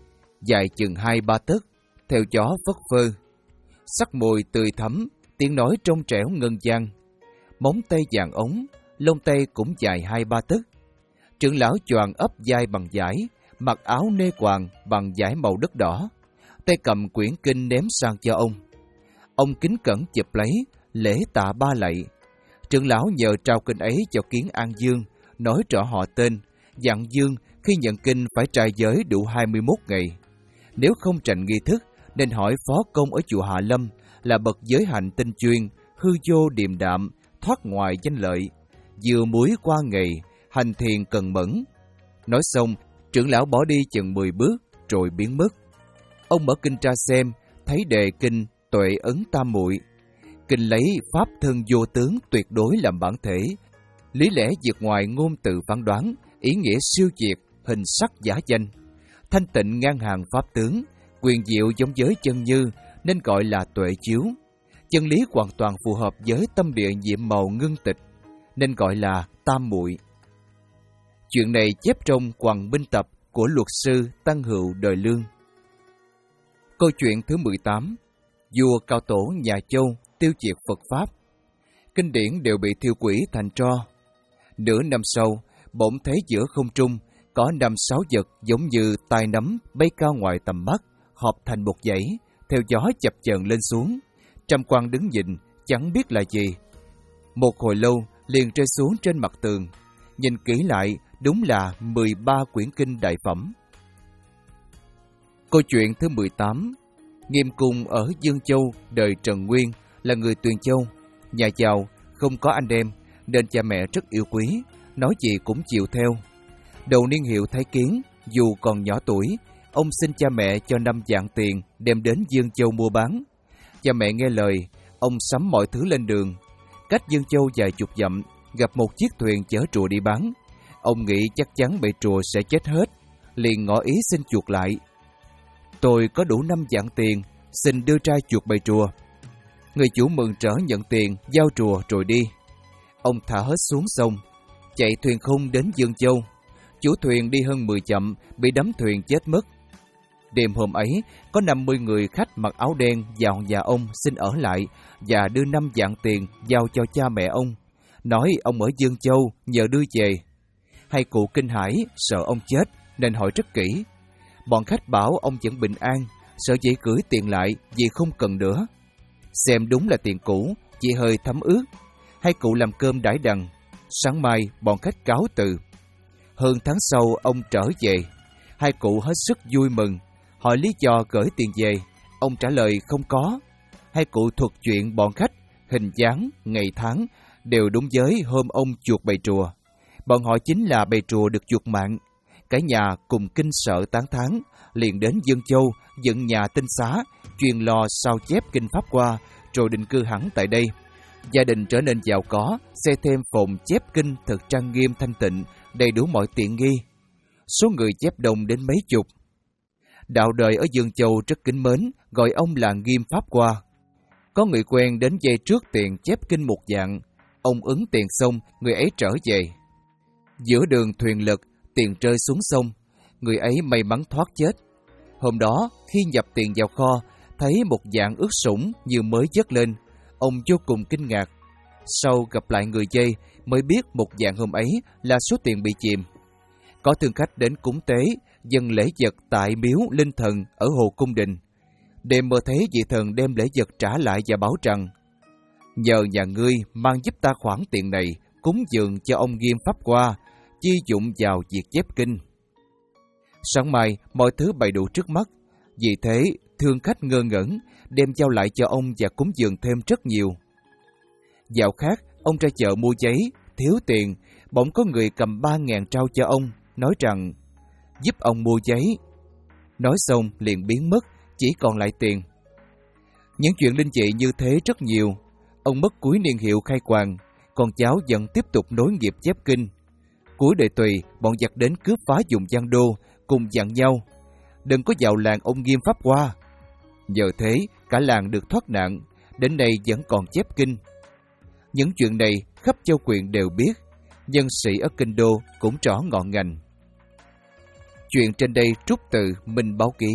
dài chừng hai ba tấc, theo gió phất phơ, sắc môi tươi thắm, tiếng nói trong trẻo ngân vang, móng tay vàng ống, lông tay cũng dài hai ba tấc. Trưởng lão choàng ấp vai bằng vải, mặc áo nê quàng bằng vải màu đất đỏ, tay cầm quyển kinh ném sang cho ông. Ông kính cẩn chụp lấy, lễ tạ ba lạy. Trưởng lão nhờ trao kinh ấy cho Kiến An Dương, nói rõ họ tên, dặn Dương khi nhận kinh phải trai giới đủ hai mươi mốt ngày. Nếu không trành nghi thức, nên hỏi phó công ở chùa Hạ Lâm là bậc giới hạnh tinh chuyên, hư vô điềm đạm, thoát ngoài danh lợi, vừa muối qua ngày, hành thiền cần mẫn. Nói xong, trưởng lão bỏ đi chừng mười bước, rồi biến mất. Ông mở kinh tra xem, thấy đề kinh Tuệ Ấn Tam Muội. Kinh lấy pháp thân vô tướng tuyệt đối làm bản thể, lý lẽ vượt ngoài ngôn từ phán đoán, ý nghĩa siêu diệt, hình sắc giả danh, thanh tịnh ngang hàng pháp tướng, quyền diệu giống với chân như, nên gọi là tuệ chiếu. Chân lý hoàn toàn phù hợp với tâm địa nhiệm màu ngưng tịch, nên gọi là tam muội. Chuyện này chép trong Quần Binh Tập của luật sư Tăng Hữu đời Lương. Câu chuyện thứ mười tám. Vua Cao Tổ nhà Châu tiêu diệt Phật Pháp. Kinh điển đều bị thiêu quỷ thành tro. Nửa năm sau, bỗng thấy giữa không trung có năm sáu vật giống như tai nấm bay cao ngoài tầm mắt, hợp thành một dãy, theo gió chập chờn lên xuống. Trăm quan đứng nhìn, chẳng biết là gì. Một hồi lâu, liền rơi xuống trên mặt tường. Nhìn kỹ lại, đúng là mười ba quyển kinh đại phẩm. Câu chuyện thứ mười tám. Nghiêm Cung ở Dương Châu đời Trần Nguyên là người Tuyền Châu, nhà giàu, không có anh em, nên cha mẹ rất yêu quý, nói gì cũng chịu theo. Đầu niên hiệu Thái Kiến, dù còn nhỏ tuổi, ông xin cha mẹ cho năm vạn tiền đem đến Dương Châu mua bán. Cha mẹ nghe lời, ông sắm mọi thứ lên đường. Cách Dương Châu vài chục dặm, gặp một chiếc thuyền chở rùa đi bán. Ông nghĩ chắc chắn bầy rùa sẽ chết hết, liền ngỏ ý xin chuộc lại. Tôi có đủ năm vạn tiền, xin đưa ra chuộc bầy rùa. Người chủ mừng rỡ nhận tiền, giao rùa rồi đi. Ông thả hết xuống sông, chạy thuyền khung đến Dương Châu. Chủ thuyền đi hơn mười dặm, bị đắm thuyền chết mất. Đêm hôm ấy, có năm mươi người khách mặc áo đen vào nhà ông xin ở lại và đưa năm vạn tiền giao cho cha mẹ ông, nói ông ở Dương Châu nhờ đưa về. Hai cụ kinh hãi sợ ông chết nên hỏi rất kỹ. Bọn khách bảo ông vẫn bình an, sợ dễ gửi tiền lại vì không cần nữa. Xem đúng là tiền cũ, chỉ hơi thấm ướt. Hai cụ làm cơm đãi đằng. Sáng mai bọn khách cáo từ. Hơn tháng sau ông trở về. Hai cụ hết sức vui mừng, hỏi lý do gửi tiền về. Ông trả lời không có. Hai cụ thuật chuyện bọn khách, hình dáng, ngày tháng đều đúng với hôm ông chuộc bầy rùa. Bọn họ chính là bầy rùa được chuộc mạng. Cả nhà cùng kinh sợ tán thán, liền đến Dương Châu dựng nhà tinh xá, chuyên lo sao chép kinh pháp qua, rồi định cư hẳn tại đây. Gia đình trở nên giàu có, xây thêm phòng chép kinh thật trang nghiêm thanh tịnh, đầy đủ mọi tiện nghi. Số người chép đông đến mấy chục. Đạo đời ở Dương Châu rất kính mến, gọi ông là Nghiêm Pháp Qua. Có người quen đến dây trước tiền chép kinh một dạng, ông ứng tiền xong, người ấy trở về. Giữa đường thuyền lật, tiền rơi xuống sông, người ấy may mắn thoát chết. Hôm đó, khi nhập tiền vào kho, thấy một dạng ướt sũng như mới vớt lên, ông vô cùng kinh ngạc. Sau gặp lại người dây, mới biết một dạng hôm ấy là số tiền bị chìm. Có thương khách đến cúng tế, dâng lễ vật tại miếu linh thần ở Hồ Cung Đình. Đêm mơ thấy vị thần đem lễ vật trả lại và bảo rằng: nhờ nhà ngươi mang giúp ta khoản tiền này, cúng dường cho ông Nghiêm Pháp Qua, chi dụng vào việc chép kinh. Sáng mai, mọi thứ bày đủ trước mắt. Vì thế, thương khách ngơ ngẩn, đem giao lại cho ông và cúng dường thêm rất nhiều. Dạo khác, ông ra chợ mua giấy, thiếu tiền, bỗng có người cầm ba ngàn trao cho ông, nói rằng giúp ông mua giấy. Nói xong liền biến mất, chỉ còn lại tiền. Những chuyện linh dị như thế rất nhiều. Ông mất cuối niên hiệu khai quàng, con cháu vẫn tiếp tục nối nghiệp chép kinh. Cuối đời Tùy, bọn giặc đến cướp phá vùng Giang Đô, cùng dặn nhau: đừng có vào làng ông Nghiêm Pháp Qua. Nhờ thế, cả làng được thoát nạn, đến nay vẫn còn chép kinh. Những chuyện này khắp châu quyện đều biết, nhân sĩ ở Kinh Đô cũng rõ ngọn ngành. Chuyện trên đây trút từ Minh Báo Ký.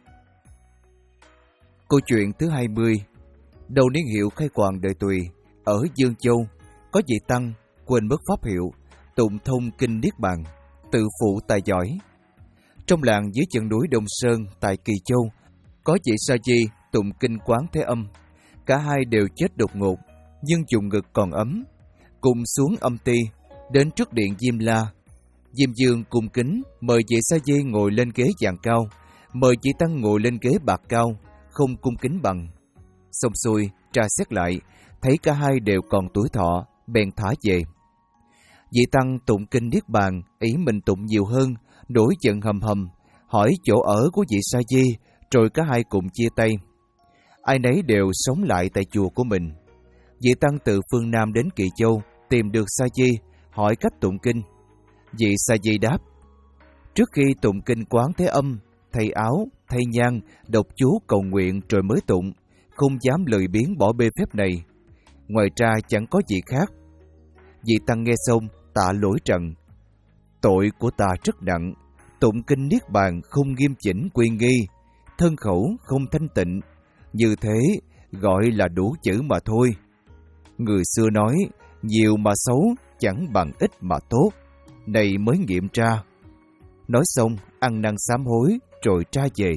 Câu chuyện thứ hai mươi. Đầu niên hiệu khai quàng đời Tùy, ở Dương Châu, có vị tăng quên mất pháp hiệu, tụng thông kinh Niết Bàn, tự phụ tài giỏi. Trong làng dưới chân núi Đông Sơn tại Kỳ Châu, có vị sa di tụng kinh Quán Thế Âm. Cả hai đều chết đột ngột, nhưng vùng ngực còn ấm. Cùng xuống âm ty, đến trước điện Diêm La. Diêm Dương cung kính mời vị sa di ngồi lên ghế vàng cao, mời vị tăng ngồi lên ghế bạc cao, không cung kính bằng. Xong xuôi, tra xét lại, thấy cả hai đều còn tuổi thọ, bèn thả về. Vị tăng tụng kinh Niết Bàn, ý mình tụng nhiều hơn, nổi giận hầm hầm, hỏi chỗ ở của vị sa di, rồi cả hai cùng chia tay. Ai nấy đều sống lại tại chùa của mình. Vị tăng từ phương Nam đến Kỳ Châu, tìm được sa di, hỏi cách tụng kinh. Vị sa di đáp: trước khi tụng kinh Quán Thế Âm, thay áo, thay nhang, đọc chú cầu nguyện rồi mới tụng, không dám lười biếng bỏ bê phép này. Ngoài ra chẳng có gì khác. Vị tăng nghe xong tạ lỗi rằng: tội của ta rất nặng, tụng kinh Niết Bàn không nghiêm chỉnh quy nghi, thân khẩu không thanh tịnh, như thế gọi là đủ chữ mà thôi. Người xưa nói, nhiều mà xấu chẳng bằng ít mà tốt, này mới nghiệm ra. Nói xong, ăn năn sám hối, rồi tra về.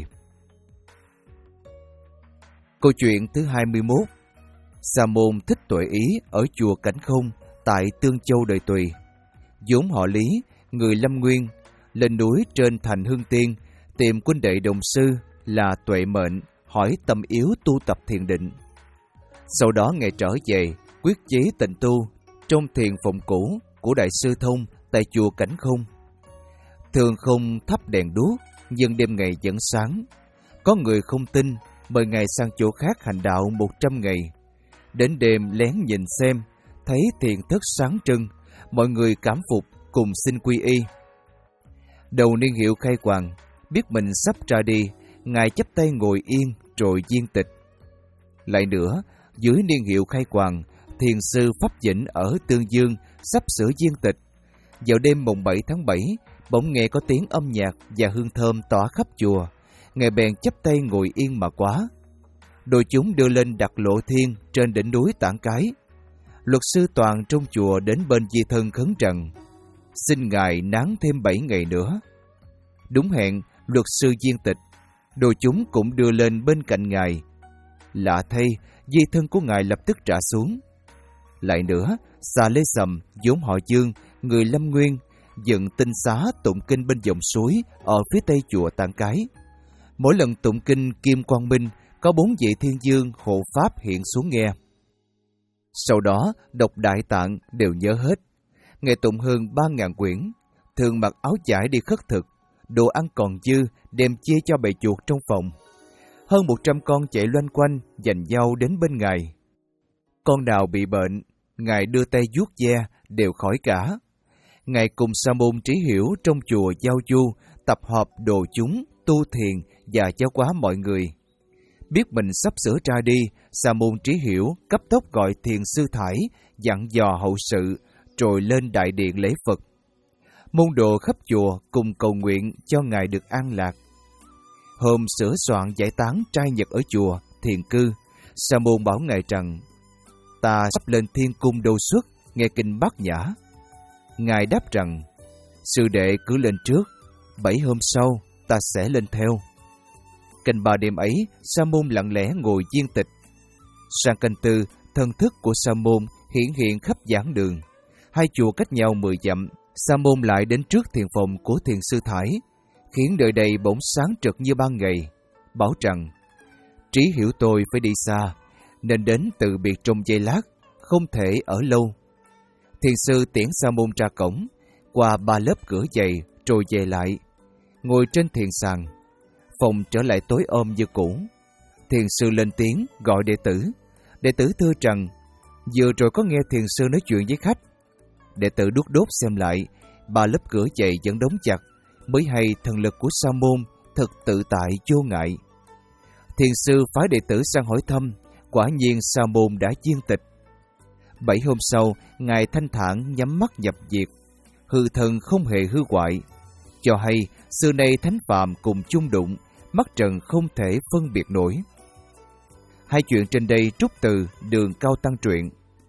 Câu chuyện thứ hai mươi mốt. Sa môn Thích Tuệ Ý ở chùa Cảnh Không, tại Tương Châu đời Tùy. Vốn họ Lý, người Lâm Nguyên, lên núi trên thành Hưng Tiên, tìm huynh đệ đồng sư là Tuệ Mệnh, hỏi tâm yếu tu tập thiền định. Sau đó ngày trở về, quyết chí tịnh tu, trong thiền phòng cũ của Đại sư Thông tại chùa Cảnh Không. Thường không thắp đèn đuốc, nhưng đêm ngày vẫn sáng. Có người không tin, mời Ngài sang chỗ khác hành đạo một trăm ngày. Đến đêm lén nhìn xem, thấy thiền thất sáng trưng, mọi người cảm phục cùng xin quy y. Đầu niên hiệu khai hoàng, biết mình sắp ra đi, Ngài chắp tay ngồi yên rồi viên tịch. Lại nữa, dưới niên hiệu khai hoàng, thiền sư Pháp Vĩnh ở Tương Dương sắp sửa viên tịch. Vào đêm mùng bảy tháng bảy, bỗng nghe có tiếng âm nhạc và hương thơm tỏa khắp chùa. Ngài bèn chắp tay ngồi yên mà quá. Đội chúng đưa lên đặt lộ thiên trên đỉnh núi Tản Cái. Luật sư Toàn trong chùa đến bên di thân khấn rằng xin Ngài nán thêm bảy ngày nữa. Đúng hẹn, luật sư viên tịch. Đội chúng cũng đưa lên bên cạnh Ngài. Lạ thay, di thân của Ngài lập tức trả xuống. Lại nữa, Xà Lê Sầm, vốn họ Dương, người Lâm Nguyên, dựng tinh xá tụng kinh bên dòng suối ở phía tây chùa Tản Cái. Mỗi lần tụng kinh Kim Quang Minh, có bốn vị thiên dương hộ pháp hiện xuống nghe. Sau đó, đọc Đại Tạng đều nhớ hết. Ngài tụng hơn ba ngàn quyển, thường mặc áo vải đi khất thực, đồ ăn còn dư đem chia cho bầy chuột trong phòng. Hơn một trăm con chạy loanh quanh, giành nhau đến bên Ngài. Con nào bị bệnh, Ngài đưa tay vuốt ve, đều khỏi cả. Ngài cùng Sa môn Trí Hiểu trong chùa giao du, tập hợp đồ chúng, tu thiền và giáo hóa mọi người. Biết mình sắp sửa ra đi, Sa môn Trí Hiểu cấp tốc gọi thiền sư Thải, dặn dò hậu sự, rồi lên đại điện lễ Phật. Môn đồ khắp chùa cùng cầu nguyện cho Ngài được an lạc. Hôm sửa soạn giải tán trai nhật ở chùa, thiền cư, Sa môn bảo Ngài rằng, ta sắp lên thiên cung Đô Xuất, nghe kinh Bát Nhã. Ngài đáp rằng, sư đệ cứ lên trước, bảy hôm sau ta sẽ lên theo. Canh ba đêm ấy, Sa môn lặng lẽ ngồi viên tịch. Sang canh tư, thân thức của Sa môn hiển hiện khắp giảng đường. Hai chùa cách nhau mười dặm, Sa môn lại đến trước thiền phòng của thiền sư Thải, khiến đời đầy bỗng sáng trực như ban ngày, bảo rằng, Trí Hiểu tôi phải đi xa, nên đến từ biệt trong giây lát, không thể ở lâu. Thiền sư tiễn Sa môn ra cổng, qua ba lớp cửa dày, rồi về lại, ngồi trên thiền sàn. Phòng trở lại tối om như cũ. Thiền sư lên tiếng gọi đệ tử. Đệ tử thưa rằng, vừa rồi có nghe thiền sư nói chuyện với khách. Đệ tử đút đốt xem lại, ba lớp cửa dày vẫn đóng chặt, mới hay thần lực của Sa môn thật tự tại vô ngại. Thiền sư phái đệ tử sang hỏi thăm, quả nhiên Sa môn đã viên tịch. Bảy hôm sau, Ngài thanh thản nhắm mắt nhập diệt, hư thần không hề hư hoại, cho hay xưa nay thánh phàm cùng chung đụng, mắt trần không thể phân biệt nổi. Hai chuyện trên đây trút từ Đường Cao Tăng truyện.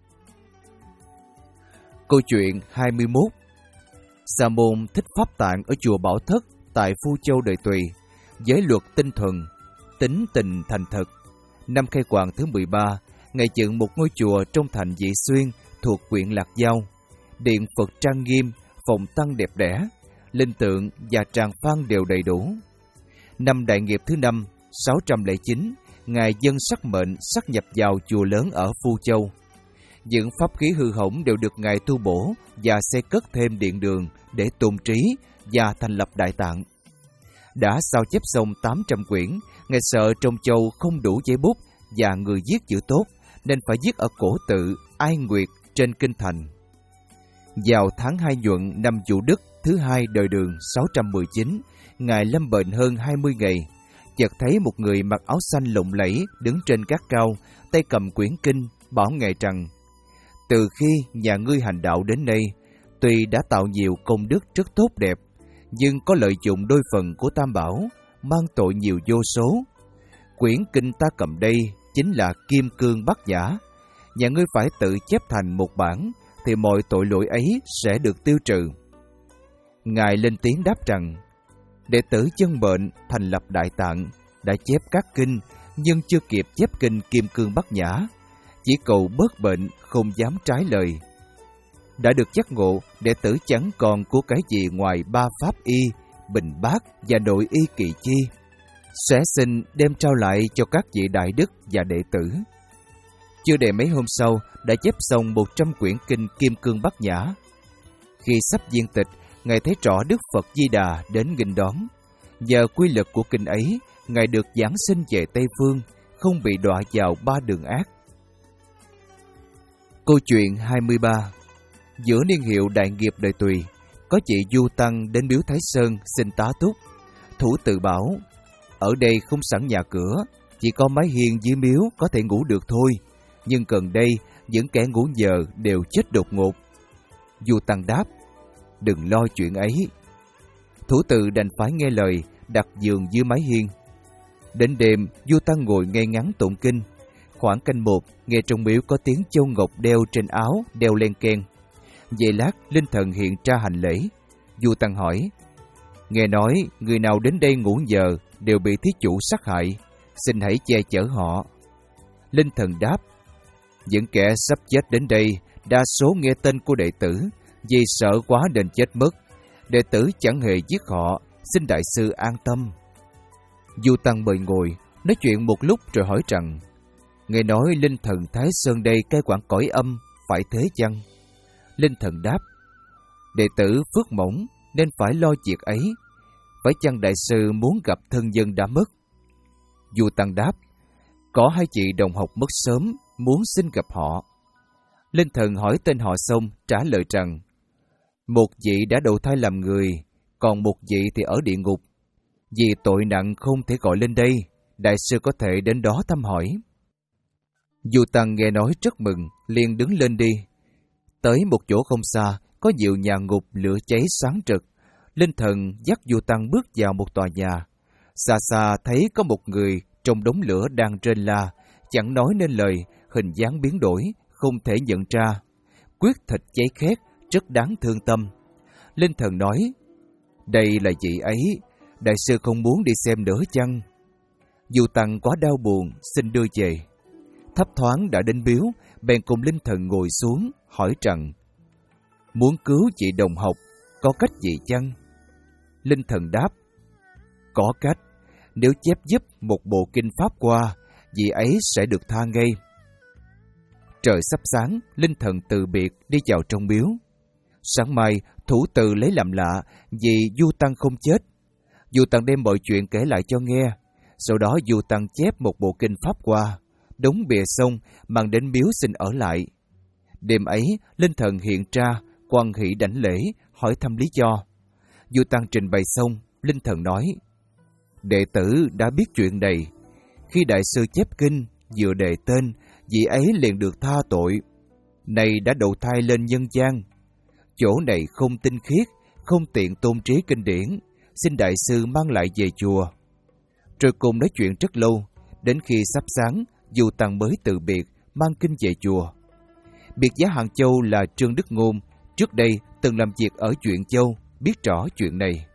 Câu chuyện hai mươi mốt. Sa môn Thích Pháp Tạng ở chùa Bảo Thất tại Phu Châu Đời Tùy, giới luật tinh thuần, tính tình thành thật. Năm khai hoàng thứ mười ba, Ngài dựng một ngôi chùa trong thành Vị Xuyên thuộc huyện Lạc Giao. Điện Phật trang nghiêm, phòng tăng đẹp đẽ, linh tượng và tràng phan đều đầy đủ. Năm đại nghiệp thứ năm, sáu trăm lẻ chín, Ngài dân sắc mệnh sắc nhập vào chùa lớn ở Phu Châu. Những pháp khí hư hỏng đều được Ngài tu bổ và xây cất thêm điện đường để tôn trí và thành lập Đại Tạng. Đã sao chép xong tám trăm quyển, Ngài sợ trong châu không đủ giấy bút và người viết chữ tốt, nên phải viết ở cổ tự Ai Nguyệt trên kinh thành. Vào tháng hai nhuận năm Vũ Đức thứ hai đời Đường sáu trăm mười chín, Ngài lâm bệnh hơn hai mươi ngày. Chợt thấy một người mặc áo xanh lộng lẫy đứng trên gác cao, tay cầm quyển kinh, bảo Ngài rằng, từ khi nhà ngươi hành đạo đến nay, tuy đã tạo nhiều công đức rất tốt đẹp, nhưng có lợi dụng đôi phần của Tam Bảo, mang tội nhiều vô số. Quyển kinh ta cầm đây chính là Kim Cương Bát Nhã. Nhà ngươi phải tự chép thành một bản, thì mọi tội lỗi ấy sẽ được tiêu trừ. Ngài lên tiếng đáp rằng, đệ tử chân bệnh thành lập Đại Tạng, đã chép các kinh, nhưng chưa kịp chép kinh Kim Cương Bát Nhã, chỉ cầu bớt bệnh, không dám trái lời. Đã được giác ngộ, đệ tử chẳng còn của cái gì ngoài ba pháp y, bình bát và nội y kỳ chi, sẽ xin đem trao lại cho các vị đại đức và đệ tử. Chưa đầy mấy hôm sau đã chép xong một trăm quyển kinh Kim Cương Bát Nhã. Khi sắp viên tịch, Ngài thấy rõ Đức Phật Di Đà đến nghênh đón. Nhờ quy lực của kinh ấy, Ngài được giảng sinh về Tây Phương, không bị đọa vào ba đường ác. Câu chuyện hai mươi ba. Giữa niên hiệu đại nghiệp đời Tùy, có chị Du Tăng đến miếu Thái Sơn xin tá túc. Thủ tự bảo, ở đây không sẵn nhà cửa, chỉ có mái hiên dưới miếu có thể ngủ được thôi, nhưng gần đây những kẻ ngủ nhờ đều chết đột ngột. Du Tăng đáp, đừng lo chuyện ấy. Thủ tự đành phải nghe lời, đặt giường dưới mái hiên. Đến đêm, Du Tăng ngồi ngay ngắn tụng kinh. Khoảng canh một, nghe trong miếu có tiếng châu ngọc đeo trên áo, đeo len keng. Về lát, linh thần hiện ra hành lễ. Du Tăng hỏi, nghe nói người nào đến đây ngủ nhờ đều bị thí chủ sát hại, xin hãy che chở họ. Linh thần đáp, những kẻ sắp chết đến đây, đa số nghe tên của đệ tử, vì sợ quá nên chết mất. Đệ tử chẳng hề giết họ, xin đại sư an tâm. Du Tăng mời ngồi, nói chuyện một lúc rồi hỏi rằng, nghe nói linh thần Thái Sơn đây cai quản cõi âm, phải thế chăng? Linh thần đáp, đệ tử phước mỏng nên phải lo việc ấy. Phải chăng đại sư muốn gặp thân nhân đã mất? Du Tăng đáp, có hai chị đồng học mất sớm, muốn xin gặp họ. Linh thần hỏi tên họ xong, trả lời rằng, một vị đã đầu thai làm người, còn một vị thì ở địa ngục. Vì tội nặng không thể gọi lên đây, đại sư có thể đến đó thăm hỏi. Du Tăng nghe nói rất mừng, liền đứng lên đi. Tới một chỗ không xa, có nhiều nhà ngục lửa cháy sáng rực. Linh thần dắt Du Tăng bước vào một tòa nhà. Xa xa thấy có một người trong đống lửa đang rên la, chẳng nói nên lời, hình dáng biến đổi, không thể nhận ra. Quyết thịt cháy khét, rất đáng thương tâm. Linh thần nói, đây là chị ấy, đại sư không muốn đi xem nữa chăng? Du Tăng quá đau buồn, xin đưa về. Thấp thoáng đã đến miếu, bèn cùng linh thần ngồi xuống, hỏi rằng, muốn cứu chị đồng học, có cách gì chăng? Linh thần đáp, có cách, nếu chép giúp một bộ kinh pháp qua, vị ấy sẽ được tha ngay. Trời sắp sáng, linh thần từ biệt đi vào trong miếu. Sáng mai, thủ từ lấy làm lạ vì Du Tăng không chết. Du Tăng đem mọi chuyện kể lại cho nghe. Sau đó Du Tăng chép một bộ kinh pháp qua, đóng bìa xong, mang đến miếu xin ở lại. Đêm ấy, linh thần hiện ra, quan hỷ đảnh lễ, hỏi thăm lý do. Du Tăng trình bày xong, linh thần nói, đệ tử đã biết chuyện này. Khi đại sư chép kinh, vừa đề tên, vị ấy liền được tha tội. Này đã đầu thai lên nhân gian. Chỗ này không tinh khiết, không tiện tôn trí kinh điển, xin đại sư mang lại về chùa. Rồi cùng nói chuyện rất lâu, đến khi sắp sáng, Du Tăng mới từ biệt, mang kinh về chùa. Biệt giá Hàng Châu là Trương Đức Ngôn, trước đây từng làm việc ở Chuyện Châu, biết rõ chuyện này.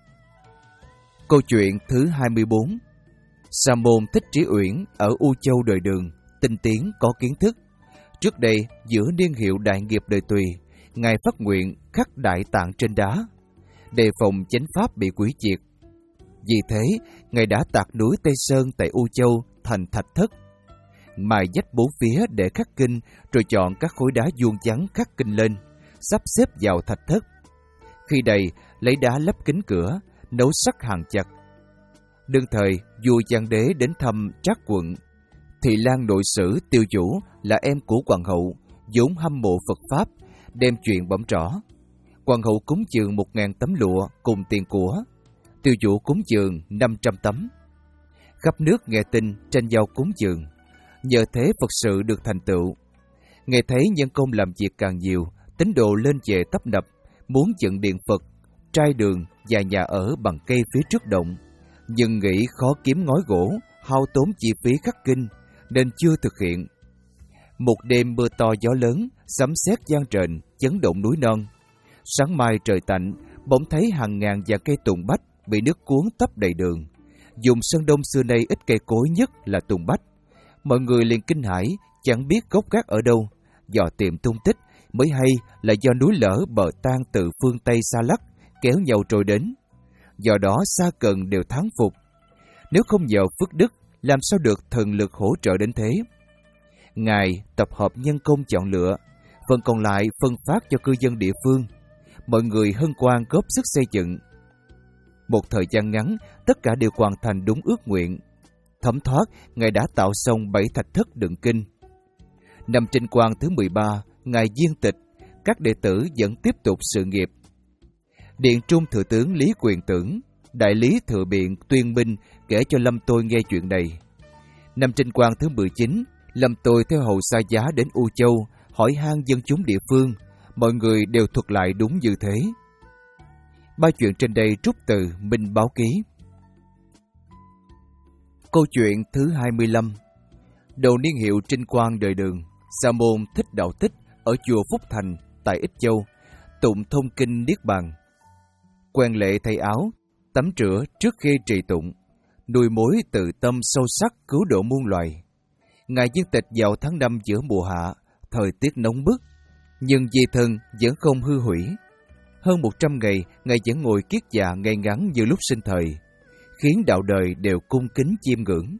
Câu chuyện thứ hai mươi bốn. Sa môn Thích Trí Uyển ở U Châu đời Đường, tinh tiến có kiến thức. Trước đây, giữa niên hiệu đại nghiệp đời Tùy, Ngài phát nguyện khắc đại tạng trên đá, đề phòng chánh pháp bị quỷ diệt. Vì thế, Ngài đã tạc núi Tây Sơn tại U Châu thành thạch thất, mài dách bốn phía để khắc kinh, rồi chọn các khối đá vuông vắn khắc kinh lên, sắp xếp vào thạch thất. Khi đầy, lấy đá lắp kính cửa, nấu sắt hàng chặt. Đương thời, vua Giang Đế đến thăm Trác Quận. Thị Lan nội sử Tiêu Chủ là em của hoàng hậu, vốn hâm mộ Phật Pháp, đem chuyện bẩm rõ. Hoàng hậu cúng dường một ngàn tấm lụa cùng tiền của. Tiêu Chủ cúng dường năm trăm tấm. Khắp nước nghe tin tranh nhau cúng dường. Nhờ thế Phật sự được thành tựu. Nghe thấy nhân công làm việc càng nhiều, tín đồ lên về tấp nập, muốn dựng điện Phật, trai đường và nhà ở bằng cây phía trước động. Nhưng nghĩ khó kiếm ngói gỗ, hao tốn chi phí khắc kinh, nên chưa thực hiện. Một đêm mưa to gió lớn, sấm sét vang rền, chấn động núi non. Sáng mai trời tạnh, bỗng thấy hàng ngàn vạn cây tùng bách bị nước cuốn tấp đầy đường. Vùng Sơn Đông xưa nay ít cây cối nhất là tùng bách. Mọi người liền kinh hãi, chẳng biết gốc gác ở đâu. Dò tìm tung tích mới hay là do núi lở bờ tan từ phương Tây xa lắc, kéo nhau trôi đến. Do đó xa gần đều thán phục. Nếu không nhờ phước đức, làm sao được thần lực hỗ trợ đến thế? Ngài tập hợp nhân công chọn lựa, phần còn lại phân phát cho cư dân địa phương. Mọi người hân hoan góp sức xây dựng. Một thời gian ngắn, tất cả đều hoàn thành đúng ước nguyện. Thấm thoát, Ngài đã tạo xong bảy thạch thất đựng kinh. Năm Trinh Quang thứ mười ba, Ngài viên tịch, các đệ tử vẫn tiếp tục sự nghiệp. Điện Trung Thừa tướng Lý Quyền Tưởng, đại lý Thừa Biện tuyên minh kể cho Lâm Tôi nghe chuyện này. Năm Trinh Quang thứ mười chín, Lâm Tôi theo hầu xa giá đến U Châu, hỏi han dân chúng địa phương, mọi người đều thuật lại đúng như thế. Ba chuyện trên đây trút từ Minh Báo Ký. Câu chuyện thứ hai mươi lăm. Đầu niên hiệu Trinh Quang đời Đường, Sa môn Thích Đạo Tích ở chùa Phúc Thành tại Ích Châu tụng thông kinh Niết Bàn. Quen lệ thay áo, tắm rửa trước khi trì tụng, nuôi mối từ tâm sâu sắc cứu độ muôn loài. Ngài viên tịch vào tháng năm giữa mùa hạ, thời tiết nóng bức, nhưng di thân vẫn không hư hủy. Hơn một trăm ngày, Ngài vẫn ngồi kiết già ngay ngắn như lúc sinh thời, khiến đạo đời đều cung kính chiêm ngưỡng.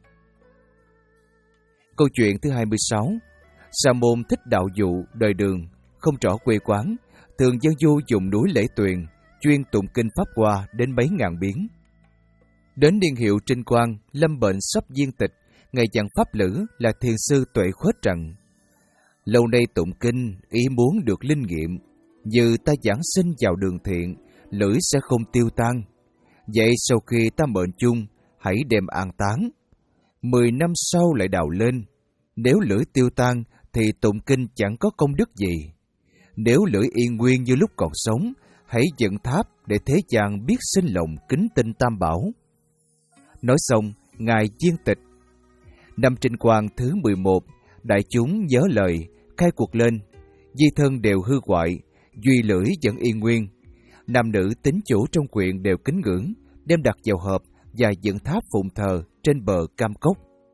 Câu chuyện thứ hai mươi sáu. Sa môn Thích Đạo Dụ đời Đường, không rõ quê quán, thường dân du dùng núi Lễ Tuyền, chuyên tụng kinh Pháp Hoa đến mấy ngàn biến. Đến niên hiệu Trinh Quang, lâm bệnh sắp viên tịch, Ngài dặn pháp lữ là thiền sư Tuệ Khuếch rằng: lâu nay tụng kinh, ý muốn được linh nghiệm, như ta giảng sinh vào đường thiện, lưỡi sẽ không tiêu tan. Vậy sau khi ta mệnh chung, hãy đem an táng. Mười năm sau lại đào lên. Nếu lưỡi tiêu tan, thì tụng kinh chẳng có công đức gì. Nếu lưỡi yên nguyên như lúc còn sống, hãy dựng tháp để thế gian biết sinh lòng kính tinh Tam Bảo. Nói xong, Ngài viên tịch. Năm Trinh Quang thứ mười một, đại chúng nhớ lời, khai cuộc lên, di thân đều hư hoại, duy lưỡi vẫn yên nguyên. Nam nữ tín chủ trong quyện đều kính ngưỡng, đem đặt vào hộp và dựng tháp phụng thờ trên bờ Cam Cốc.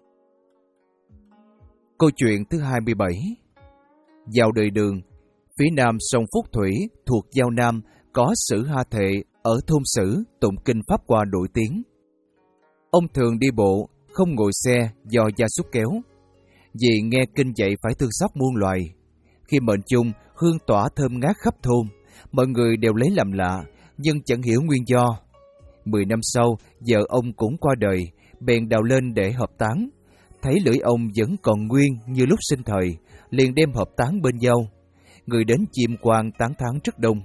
Câu chuyện thứ hai mươi bảy. Vào đời Đường, phía nam sông Phúc Thủy thuộc Giao Nam có Sử Ha Thệ ở thôn Sử tụng kinh Pháp Hoa nổi tiếng. Ông thường đi bộ, không ngồi xe do gia súc kéo, vì nghe kinh dạy phải thương xót muôn loài. Khi mệnh chung, hương tỏa thơm ngát khắp thôn, mọi người đều lấy làm lạ, nhưng chẳng hiểu nguyên do. Mười năm sau, vợ ông cũng qua đời, bèn đào lên để hợp táng. Thấy lưỡi ông vẫn còn nguyên như lúc sinh thời, liền đem hợp táng bên nhau. Người đến chiêm quan tán thán rất đông.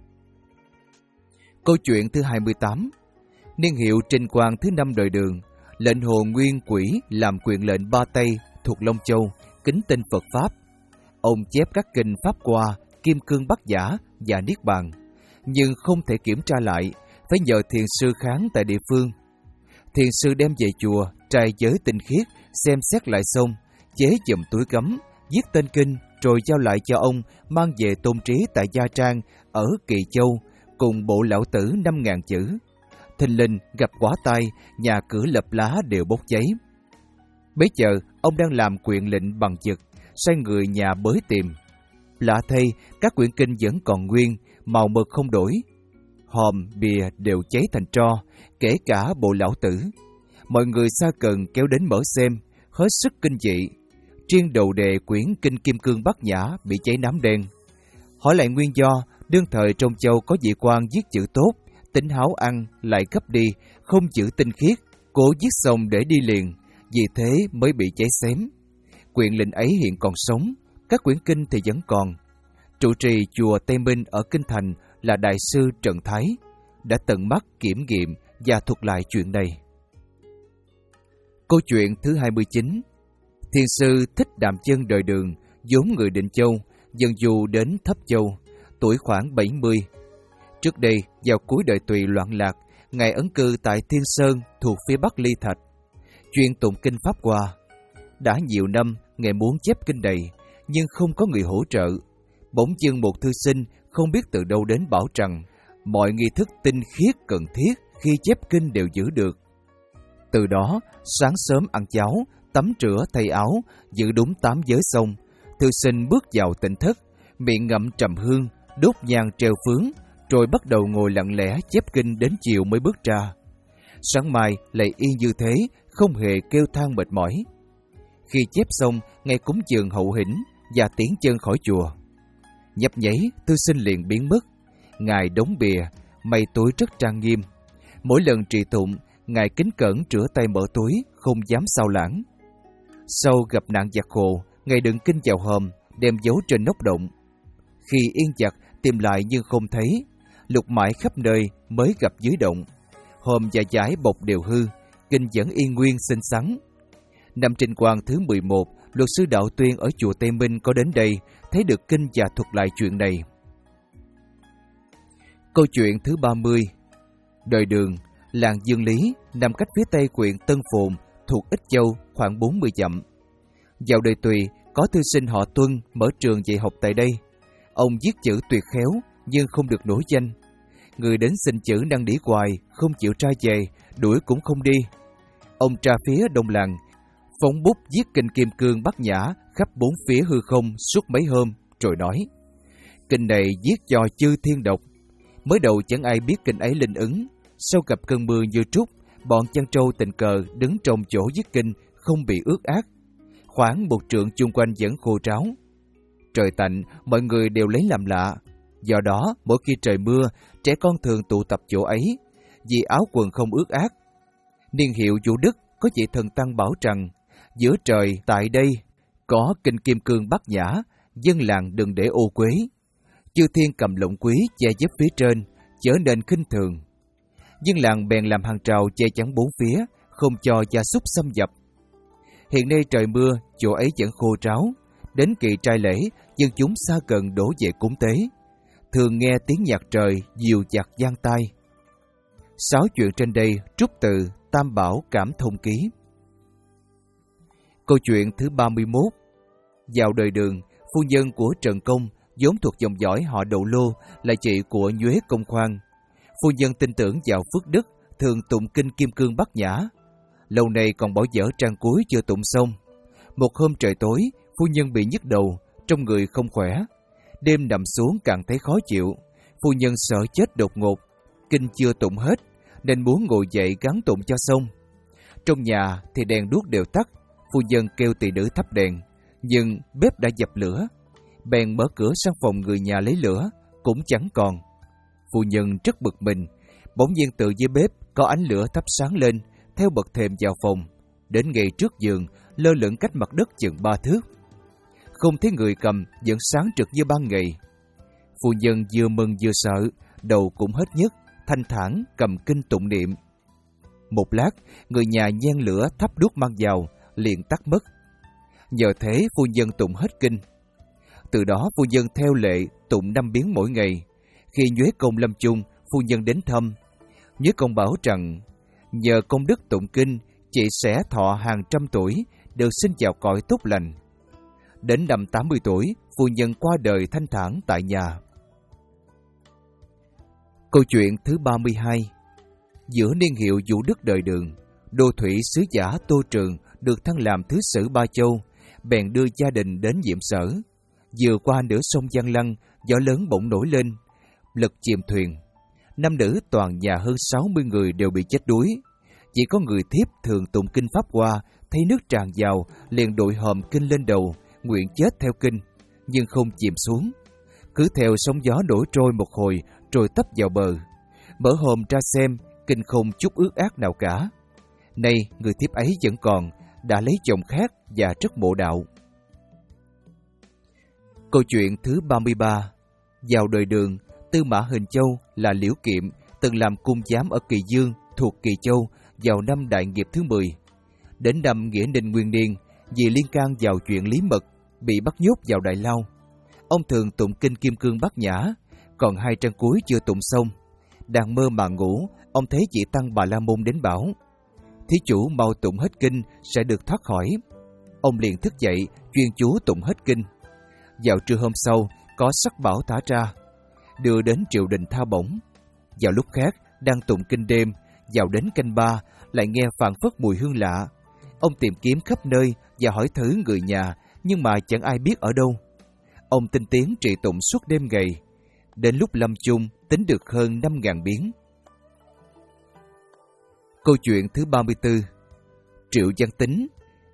Câu chuyện thứ hai mươi tám. Niên hiệu Trinh Quang thứ năm đời Đường, lệnh Hồ Nguyên Quỷ làm quyền lệnh Ba Tây thuộc Long Châu, kính tin Phật Pháp. Ông chép các kinh Pháp Hoa, Kim Cương Bát Nhã và Niết Bàn, nhưng không thể kiểm tra lại, phải nhờ thiền sư kháng tại địa phương. Thiền sư đem về chùa, trai giới tinh khiết, xem xét lại xong, chế giùm túi gấm, viết tên kinh, rồi giao lại cho ông mang về tôn trí tại Gia Trang ở Kỳ Châu, cùng bộ lão tử năm ngàn chữ. Thình lình gặp quả tai, nhà cửa lập lá đều bốc cháy. Bấy giờ ông đang làm quyền lệnh bằng chực, sai người nhà bới tìm. Lạ thay, các quyển kinh vẫn còn nguyên, màu mực không đổi. Hòm, bìa đều cháy thành tro, kể cả bộ lão tử. Mọi người xa cần kéo đến mở xem, hết sức kinh dị. Riêng đầu đề quyển kinh Kim Cương Bát Nhã bị cháy nám đen. Hỏi lại nguyên do, đương thời trong châu có vị quan viết chữ tốt, tính háo ăn, lại gấp đi, không chữ tinh khiết, cố viết xong để đi liền, vì thế mới bị cháy xém. Quyền lệnh ấy hiện còn sống, các quyển kinh thì vẫn còn. Trụ trì chùa Tây Minh ở Kinh Thành là Đại sư Trần Thái, đã tận mắt kiểm nghiệm và thuật lại chuyện này. Câu chuyện thứ hai mươi chín. Thiền sư Thích Đàm Chân đời Đường, vốn người Định Châu, dần du đến Thấp Châu, tuổi khoảng bảy mươi. Trước đây, vào cuối đời Tùy loạn lạc, Ngài ấn cư tại Thiên Sơn thuộc phía bắc Ly Thạch, chuyên tụng kinh Pháp Hoa. Đã nhiều năm, Ngài muốn chép kinh này, nhưng không có người hỗ trợ. Bỗng dưng một thư sinh không biết từ đâu đến bảo rằng mọi nghi thức tinh khiết cần thiết khi chép kinh đều giữ được. Từ đó, sáng sớm ăn cháo, tắm rửa thay áo, giữ đúng tám giới xong, thư sinh bước vào tịnh thất, miệng ngậm trầm hương, đốt nhang treo phướng, rồi bắt đầu ngồi lặng lẽ chép kinh đến chiều mới bước ra. Sáng mai lại yên như thế, không hề kêu than mệt mỏi. Khi chép xong, Ngài cúng dường hậu hĩnh và tiến chân khỏi chùa. Nhấp nháy, thư sinh liền biến mất. Ngài đóng bìa, mây túi rất trang nghiêm. Mỗi lần trì tụng, Ngài kính cẩn rửa tay mở túi, không dám sao lãng. Sau gặp nạn giặc khổ, Ngài đựng kinh vào hòm, đem giấu trên nóc động. Khi yên giặc tìm lại nhưng không thấy, lục mãi khắp nơi mới gặp dưới động. Hòm và giải bọc đều hư, kinh vẫn y nguyên xinh xắn. Năm Trinh Quang thứ mười một, luật sư Đạo Tuyên ở chùa Tây Minh có đến đây, thấy được kinh và thuật lại chuyện này. Câu chuyện thứ ba mươi. Đời Đường, làng Dương Lý, nằm cách phía tây huyện Tân Phồn, thuộc Ích Châu, khoảng bốn mươi dặm. Vào đời Tùy, có thư sinh họ Tuân mở trường dạy học tại đây. Ông viết chữ tuyệt khéo, nhưng không được nổi danh. Người đến xin chữ năn nỉ hoài, không chịu tra về, đuổi cũng không đi. Ông tra phía đông làng, phóng bút viết kinh Kim Cương Bát Nhã khắp bốn phía hư không suốt mấy hôm, rồi nói: kinh này viết cho chư thiên đọc. Mới đầu chẳng ai biết kinh ấy linh ứng. Sau gặp cơn mưa như trút, bọn chăn trâu tình cờ đứng trong chỗ viết kinh không bị ướt át. Khoảng một trượng chung quanh vẫn khô ráo. Trời tạnh, mọi người đều lấy làm lạ. Do đó, mỗi khi trời mưa, trẻ con thường tụ tập chỗ ấy, vì áo quần không ướt át. Niên hiệu Vũ Đức có vị thần tăng bảo rằng, giữa trời tại đây có kinh Kim Cương Bát Nhã, dân làng đừng để ô quế. Chư thiên cầm lộng quý che giúp phía trên, trở nên khinh thường. Dân làng bèn làm hàng rào che chắn bốn phía, không cho gia súc xâm nhập. Hiện nay trời mưa, chỗ ấy vẫn khô ráo. Đến kỳ trai lễ, dân chúng xa gần đổ về cúng tế. Thường nghe tiếng nhạc trời dìu dặt vang tai. Sáu chuyện trên đây trút từ Tam Bảo Cảm Thông Ký. Câu chuyện thứ ba mươi mốt. Vào đời Đường, phu nhân của Trần Công, vốn thuộc dòng dõi họ Đậu Lô, là chị của Nhuế Công Khoan. Phu nhân tin tưởng vào phước đức, thường tụng kinh Kim Cương Bát Nhã. Lâu nay còn bỏ dở trang cuối chưa tụng xong. Một hôm trời tối, phu nhân bị nhức đầu, trong người không khỏe. Đêm nằm xuống càng thấy khó chịu. Phu nhân sợ chết đột ngột. Kinh chưa tụng hết, nên muốn ngồi dậy gắng tụng cho xong. Trong nhà thì đèn đuốc đều tắt. Phu nhân kêu tỳ nữ thắp đèn, nhưng bếp đã dập lửa. Bèn mở cửa sang phòng người nhà lấy lửa, cũng chẳng còn. Phu nhân rất bực mình. Bỗng nhiên từ dưới bếp có ánh lửa thắp sáng lên, theo bậc thềm vào phòng, đến ngay trước giường, lơ lửng cách mặt đất chừng ba thước. Không thấy người cầm, vẫn sáng trực như ban ngày. Phu nhân vừa mừng vừa sợ, đầu cũng hết nhức, thanh thản cầm kinh tụng niệm. Một lát, người nhà nhen lửa thắp đuốc mang vào, liền tắt mất. Nhờ thế phu nhân tụng hết kinh. Từ đó phu nhân theo lệ tụng năm biến mỗi ngày. Khi Nhuế Công lâm chung, phu nhân đến thăm. Nhuế Công bảo rằng, nhờ công đức tụng kinh, chị sẽ thọ hàng trăm tuổi, được sinh vào cõi tốt lành. Đến năm tám mươi tuổi, phu nhân qua đời thanh thản tại nhà. Câu chuyện thứ ba mươi hai. Giữa niên hiệu Vũ Đức đời Đường, đô thủy sứ giả Tô Trường được thăng làm thứ sử Ba Châu, bèn đưa gia đình đến Diệm Sở. Vừa qua nửa sông Giang Lăng, gió lớn bỗng nổi lên, lật chìm thuyền. Nam nữ toàn nhà hơn sáu mươi người đều bị chết đuối. Chỉ có người thiếp thường tụng kinh pháp hoa, thấy nước tràn vào, liền đội hòm kinh lên đầu, nguyện chết theo kinh, nhưng không chìm xuống. Cứ theo sóng gió nổi trôi một hồi, rồi tấp vào bờ. Mở hòm ra xem, kinh không chút ướt át nào cả. Nay người thiếp ấy vẫn còn, đã lấy chồng khác và rất mộ đạo. Câu chuyện thứ ba mươi ba. Vào đời Đường, Tư Mã Hình Châu là Liễu Kiệm, từng làm cung giám ở Kỳ Dương thuộc Kỳ Châu vào năm đại nghiệp thứ mười. Đến năm Nghĩa Ninh Nguyên Niên, vì liên can vào chuyện Lý Mật, bị bắt nhốt vào đại lao. Ông thường tụng kinh Kim Cương Bát Nhã, còn hai trang cuối chưa tụng xong. Đang mơ mà ngủ, ông thấy chị tăng Bà La Môn đến bảo: thí chủ mau tụng hết kinh sẽ được thoát khỏi. Ông liền thức dậy, chuyên chú tụng hết kinh. Vào trưa hôm sau, có sắc bảo thả ra, đưa đến triều đình tha bổng. Vào lúc khác, đang tụng kinh đêm, vào đến canh ba, lại nghe phảng phất mùi hương lạ. Ông tìm kiếm khắp nơi và hỏi thử người nhà, nhưng mà chẳng ai biết ở đâu. Ông tinh tiến trì tụng suốt đêm ngày. Đến lúc lâm chung, tính được hơn năm ngàn biến. Câu chuyện thứ ba mươi tư. Triệu Văn Tính,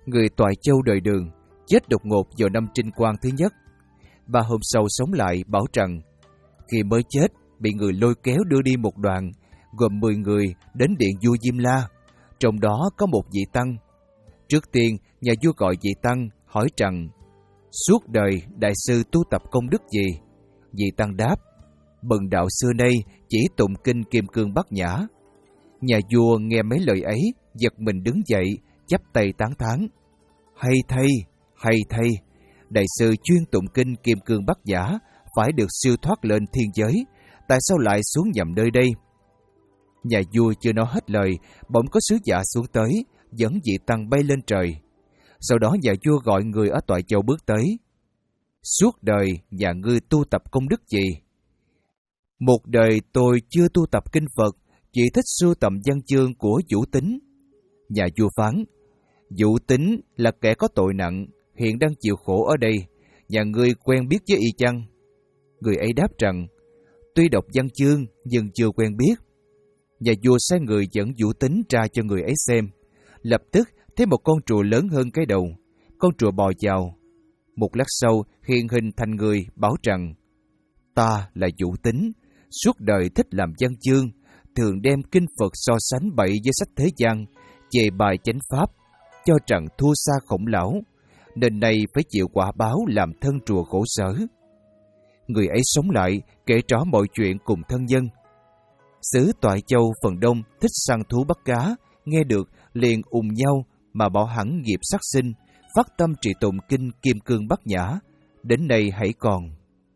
người Toại Châu đời Đường, chết đột ngột vào năm Trinh Quang thứ nhất. Ba hôm sau sống lại bảo rằng khi mới chết bị người lôi kéo đưa đi một đoạn, gồm mười người đến điện vua Diêm La, trong đó có một vị tăng. Trước tiên, nhà vua gọi vị tăng, hỏi rằng suốt đời đại sư tu tập công đức gì? Vị tăng đáp, bần đạo xưa nay chỉ tụng kinh Kim Cương Bát Nhã. Nhà vua nghe mấy lời ấy, giật mình đứng dậy, chắp tay tán thán. Hay thay, hay thay, đại sư chuyên tụng kinh Kim Cương Bát Nhã, phải được siêu thoát lên thiên giới, tại sao lại xuống nhầm nơi đây? Nhà vua chưa nói hết lời, bỗng có sứ giả xuống tới, dẫn vị tăng bay lên trời. Sau đó nhà vua gọi người ở Toại Châu bước tới. Suốt đời nhà ngươi tu tập công đức gì? Một đời tôi chưa tu tập kinh Phật, chỉ thích sưu tầm văn chương của Vũ Tín. Nhà vua phán, Vũ Tín là kẻ có tội nặng, hiện đang chịu khổ ở đây, nhà ngươi quen biết với y chăng? Người ấy đáp rằng, tuy đọc văn chương nhưng chưa quen biết. Nhà vua sai người dẫn Vũ Tín ra cho người ấy xem. Lập tức thấy một con trùa lớn hơn cái đầu. Con trùa bò vào. Một lát sau hiện hình thành người bảo rằng, ta là Vũ Tín, suốt đời thích làm văn chương, thường đem kinh Phật so sánh bậy với sách thế gian, chê bài chánh pháp, cho rằng thua xa Khổng Lão, nên nay phải chịu quả báo làm thân trùa khổ sở. Người ấy sống lại, kể rõ mọi chuyện cùng thân nhân. Xứ Toại Châu phần đông thích săn thú bắt cá, nghe được liền ùn nhau mà bỏ hẳn nghiệp sát sinh, phát tâm trì tụng kinh Kim Cương Bát Nhã, đến nay hãy còn.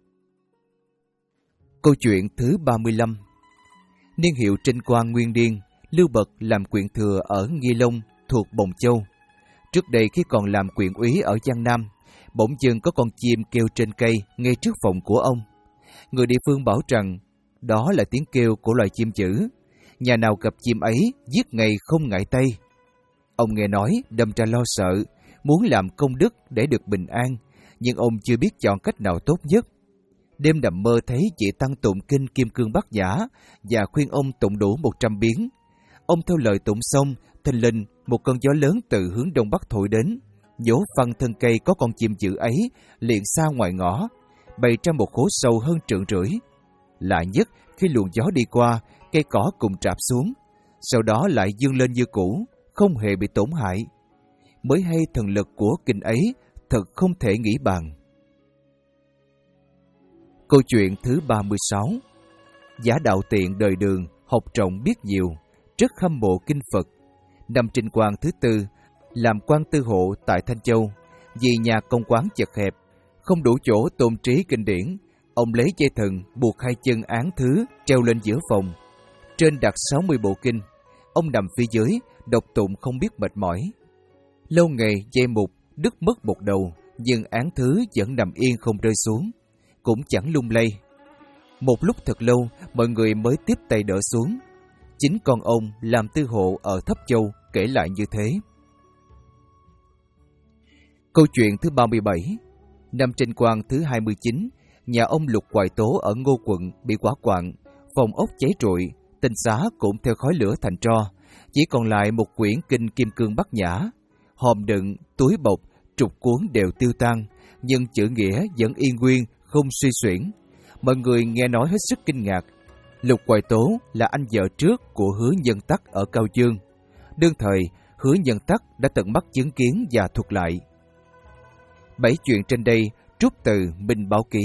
Câu chuyện thứ ba mươi lăm. Niên hiệu Trinh Quang Nguyên Điên, Lưu Bật làm quyện thừa ở Nghi Long thuộc Bồng Châu. Trước đây khi còn làm quyện úy ở Giang Nam, bỗng dưng có con chim kêu trên cây ngay trước phòng của ông. Người địa phương bảo rằng đó là tiếng kêu của loài chim dữ, nhà nào gặp chim ấy giết ngay không ngại tay. Ông nghe nói đâm ra lo sợ, muốn làm công đức để được bình an, nhưng ông chưa biết chọn cách nào tốt nhất. Đêm nằm mơ thấy chị tăng tụng kinh Kim Cương Bát Nhã và khuyên ông tụng đủ một trăm biến. Ông theo lời tụng xong, thình lình một cơn gió lớn từ hướng đông bắc thổi đến, nhổ phăng thân cây có con chim dữ ấy liền xa ngoài ngõ, bày ra một hố sâu hơn trượng rưỡi. Lạ nhất, khi luồng gió đi qua, cây cỏ cùng trạp xuống, sau đó lại dương lên như cũ, không hề bị tổn hại. Mới hay thần lực của kinh ấy thật không thể nghĩ bàn. Câu chuyện thứ ba mươi sáu. Giả đạo tiện đời Đường, học rộng biết nhiều, rất hâm mộ kinh Phật. Năm Trinh Quang thứ tư, làm quan tư hộ tại Thanh Châu, vì nhà công quán chật hẹp, không đủ chỗ tôn trí kinh điển, ông lấy dây thừng buộc hai chân án thứ treo lên giữa phòng. Trên đặt sáu mươi bộ kinh, ông nằm phía dưới, đọc tụng không biết mệt mỏi. Lâu ngày dây mục đứt mất một đầu, nhưng án thứ vẫn nằm yên không rơi xuống, cũng chẳng lung lay. Một lúc thật lâu, mọi người mới tiếp tay đỡ xuống. Chính con ông làm tư hộ ở Thấp Châu kể lại như thế. Câu chuyện thứ ba mươi bảy. Năm Trinh Quang thứ hai mươi chín, nhà ông Lục Hoài Tố ở Ngô Quận bị hỏa hoạn, phòng ốc cháy rụi, tinh xá cũng theo khói lửa thành tro, chỉ còn lại một quyển kinh Kim Cương Bát Nhã. Hòm đựng, túi bọc, trục cuốn đều tiêu tan, nhưng chữ nghĩa vẫn yên nguyên, không suy xuyển. Mọi người nghe nói hết sức kinh ngạc. Lục Hoài Tố là anh vợ trước của Hứa Nhân Tắc ở Cao Dương. Đương thời, Hứa Nhân Tắc đã tận mắt chứng kiến và thuật lại. Bảy chuyện trên đây trút từ Minh Báo Ký.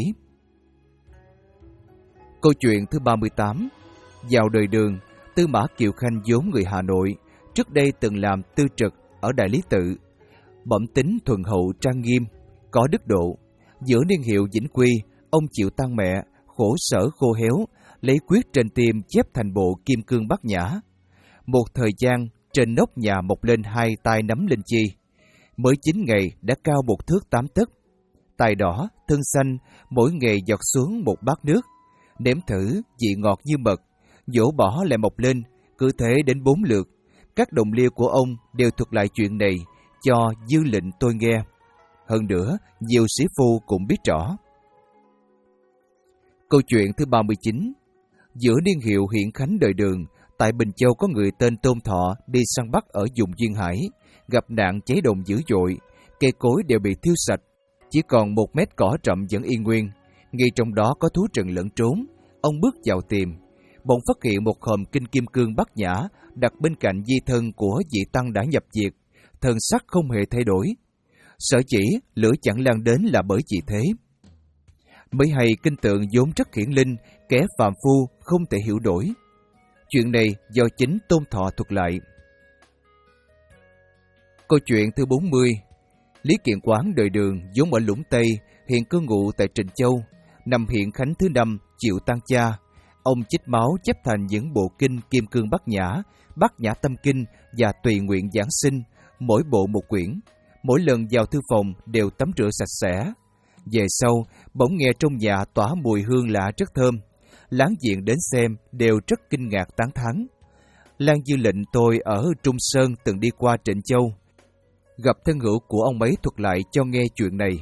Câu chuyện thứ ba mươi tám. Vào đời Đường, Tư Mã Kiều Khanh vốn người Hà Nội, trước đây từng làm tư trực ở Đại Lý Tự. Bẩm tính thuần hậu trang nghiêm, có đức độ. Giữa niên hiệu Vĩnh Quy, ông chịu tang mẹ, khổ sở khô héo, lấy quyết trên tim chép thành bộ Kim Cương Bát Nhã. Một thời gian, trên nóc nhà mọc lên hai tai nắm linh chi. Mới chín ngày đã cao một thước tám tấc. Tai đỏ, thân xanh, mỗi ngày giọt xuống một bát nước. Nếm thử, vị ngọt như mật, dỗ bỏ lại mọc lên, cứ thế đến bốn lượt. Các đồng liêu của ông đều thuật lại chuyện này cho dư lệnh tôi nghe. Hơn nữa, nhiều sĩ phu cũng biết rõ. Câu chuyện thứ ba mươi chín. Giữa niên hiệu Hiện Khánh đời Đường, tại Bình Châu có người tên Tôn Thọ đi săn bắt ở vùng duyên hải, gặp nạn cháy đồng dữ dội, cây cối đều bị thiêu sạch, chỉ còn một mét cỏ rậm vẫn y nguyên. Ngay trong đó có thú rừng lẫn trốn. Ông bước vào tìm, bỗng phát hiện một hòm kinh kim cương bát nhã đặt bên cạnh di thân của vị tăng đã nhập diệt, thần sắc không hề thay đổi. Sở chỉ lửa chẳng lan đến là bởi vì thế. Mới hay kinh tượng vốn rất hiển linh, kẻ phàm phu không thể hiểu đổi. Chuyện này do chính Tôn Thọ thuật lại. Câu chuyện thứ bốn mươi. Lý Kiện Quán đời Đường vốn ở Lũng Tây, hiện cư ngụ tại Trịnh Châu. Năm hiện khánh thứ năm, chịu tang cha, ông chích máu chép thành những bộ kinh kim cương bát nhã, bát nhã tâm kinh và tùy nguyện giảng sinh, mỗi bộ một quyển. Mỗi lần vào thư phòng đều tắm rửa sạch sẽ. Về sau, bỗng nghe trong nhà tỏa mùi hương lạ rất thơm. Láng giềng đến xem đều rất kinh ngạc tán thán. Lan Dư Lệnh tôi ở Trung Sơn từng đi qua Trịnh Châu, gặp thân hữu của ông ấy thuật lại cho nghe chuyện này.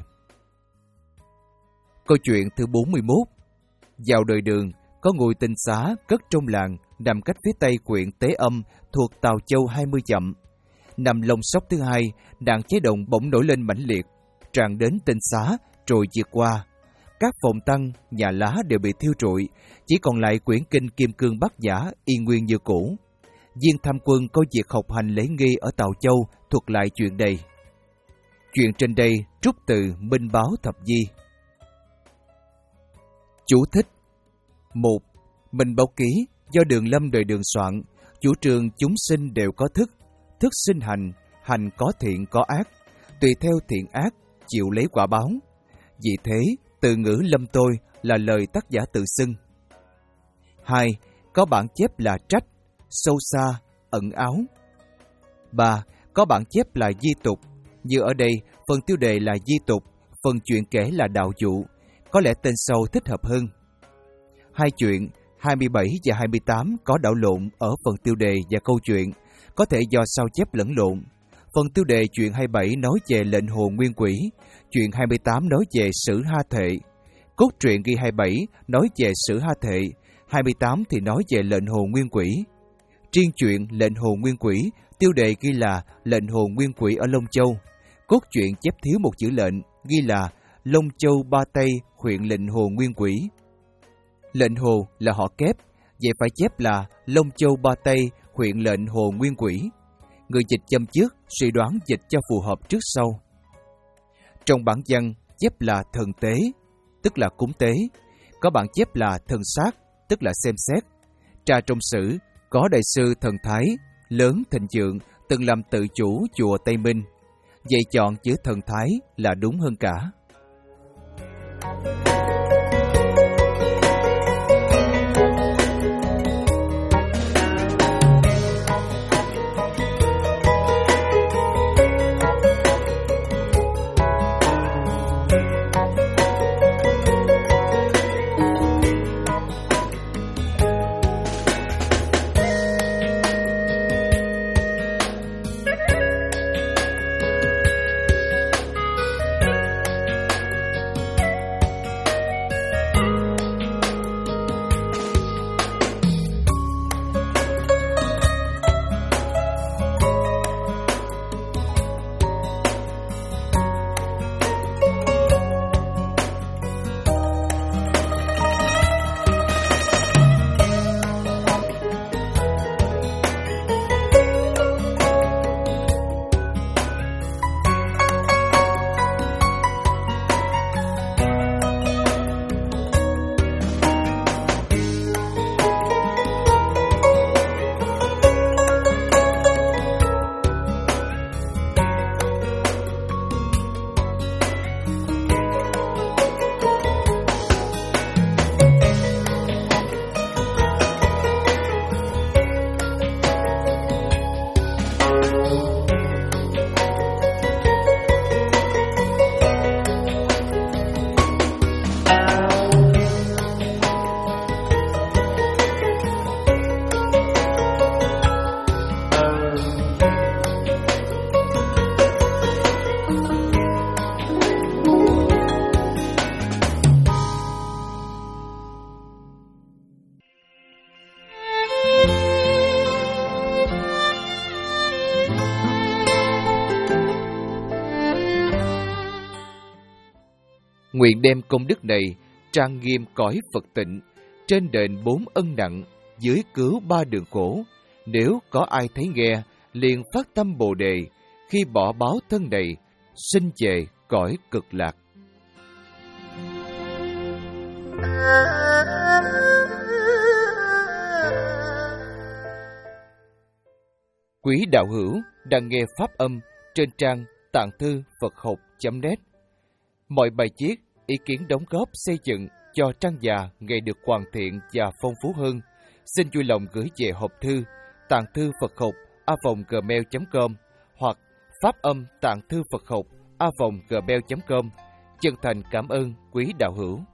Câu chuyện thứ bốn mươi mốt. Vào đời Đường, có ngôi tinh xá cất trong làng, nằm cách phía tây huyện Tế Âm thuộc Tào Châu hai mươi dặm. Năm Long Sóc thứ hai, đàn cháy đồng bỗng nổi lên mãnh liệt, tràn đến tinh xá rồi diệt qua. Các phòng tăng, nhà lá đều bị thiêu trụi, chỉ còn lại quyển kinh kim cương bát nhã y nguyên như cũ. Viên Tham Quân có việc học hành lễ nghi ở Tào Châu thuật lại chuyện này. Chuyện trên đây trút từ Minh Báo Thập Di. Chú thích. Một. Minh Báo Ký do Đường Lâm đời Đường soạn, chủ trương chúng sinh đều có thức, thức sinh hành, hành có thiện có ác, tùy theo thiện ác chịu lấy quả báo. Vì thế, từ ngữ Lâm tôi là lời tác giả tự xưng. Hai. Có bản chép là trách, sâu xa, ẩn áo. Ba. Có bản chép là di tục, như ở đây phần tiêu đề là di tục, phần chuyện kể là đạo dụ, có lẽ tên sau thích hợp hơn. Hai chuyện hai mươi bảy và hai mươi tám có đảo lộn ở phần tiêu đề và câu chuyện, có thể do sao chép lẫn lộn. Phần tiêu đề chuyện hai mươi bảy nói về lệnh hồ nguyên quỷ, chuyện hai mươi tám nói về sử Ha Thệ. Cốt truyện ghi hai mươi bảy nói về sử Ha Thệ, hai mươi tám thì nói về lệnh hồ nguyên quỷ. Riêng chuyện lệnh hồ nguyên quỷ, tiêu đề ghi là lệnh hồ nguyên quỷ ở Long Châu. Cốt truyện chép thiếu một chữ lệnh, ghi là Long Châu Ba Tây huyện lệnh hồ nguyên quỷ. Lệnh hồ là họ kép, vậy phải chép là Long Châu Ba Tây huyện lệnh hồ nguyên quỷ. Người dịch châm trước suy đoán dịch cho phù hợp trước sau. Trong bản văn chép là thần tế, tức là cúng tế. Có bản chép là thần sát, tức là xem xét. Tra trong sử có đại sư thần Thái lớn Thịnh Vượng từng làm tự chủ chùa Tây Minh, vậy chọn chữ thần Thái là đúng hơn cả. Nguyện đem công đức này trang nghiêm cõi Phật tịnh, trên đền bốn ân nặng, dưới cứu ba đường khổ. Nếu có ai thấy nghe, liền phát tâm Bồ Đề, khi bỏ báo thân này, sinh về cõi cực lạc. Quý đạo hữu đang nghe pháp âm trên trang tạng thư Phật học chấm net. Mọi bài viết, ý kiến đóng góp xây dựng cho trang già ngày được hoàn thiện và phong phú hơn, xin vui lòng gửi về hộp thư tạng thư Phật học a vòng gmail chấm com hoặc pháp âm tạng thư Phật học a vòng gmail chấm com. Chân thành cảm ơn quý đạo hữu.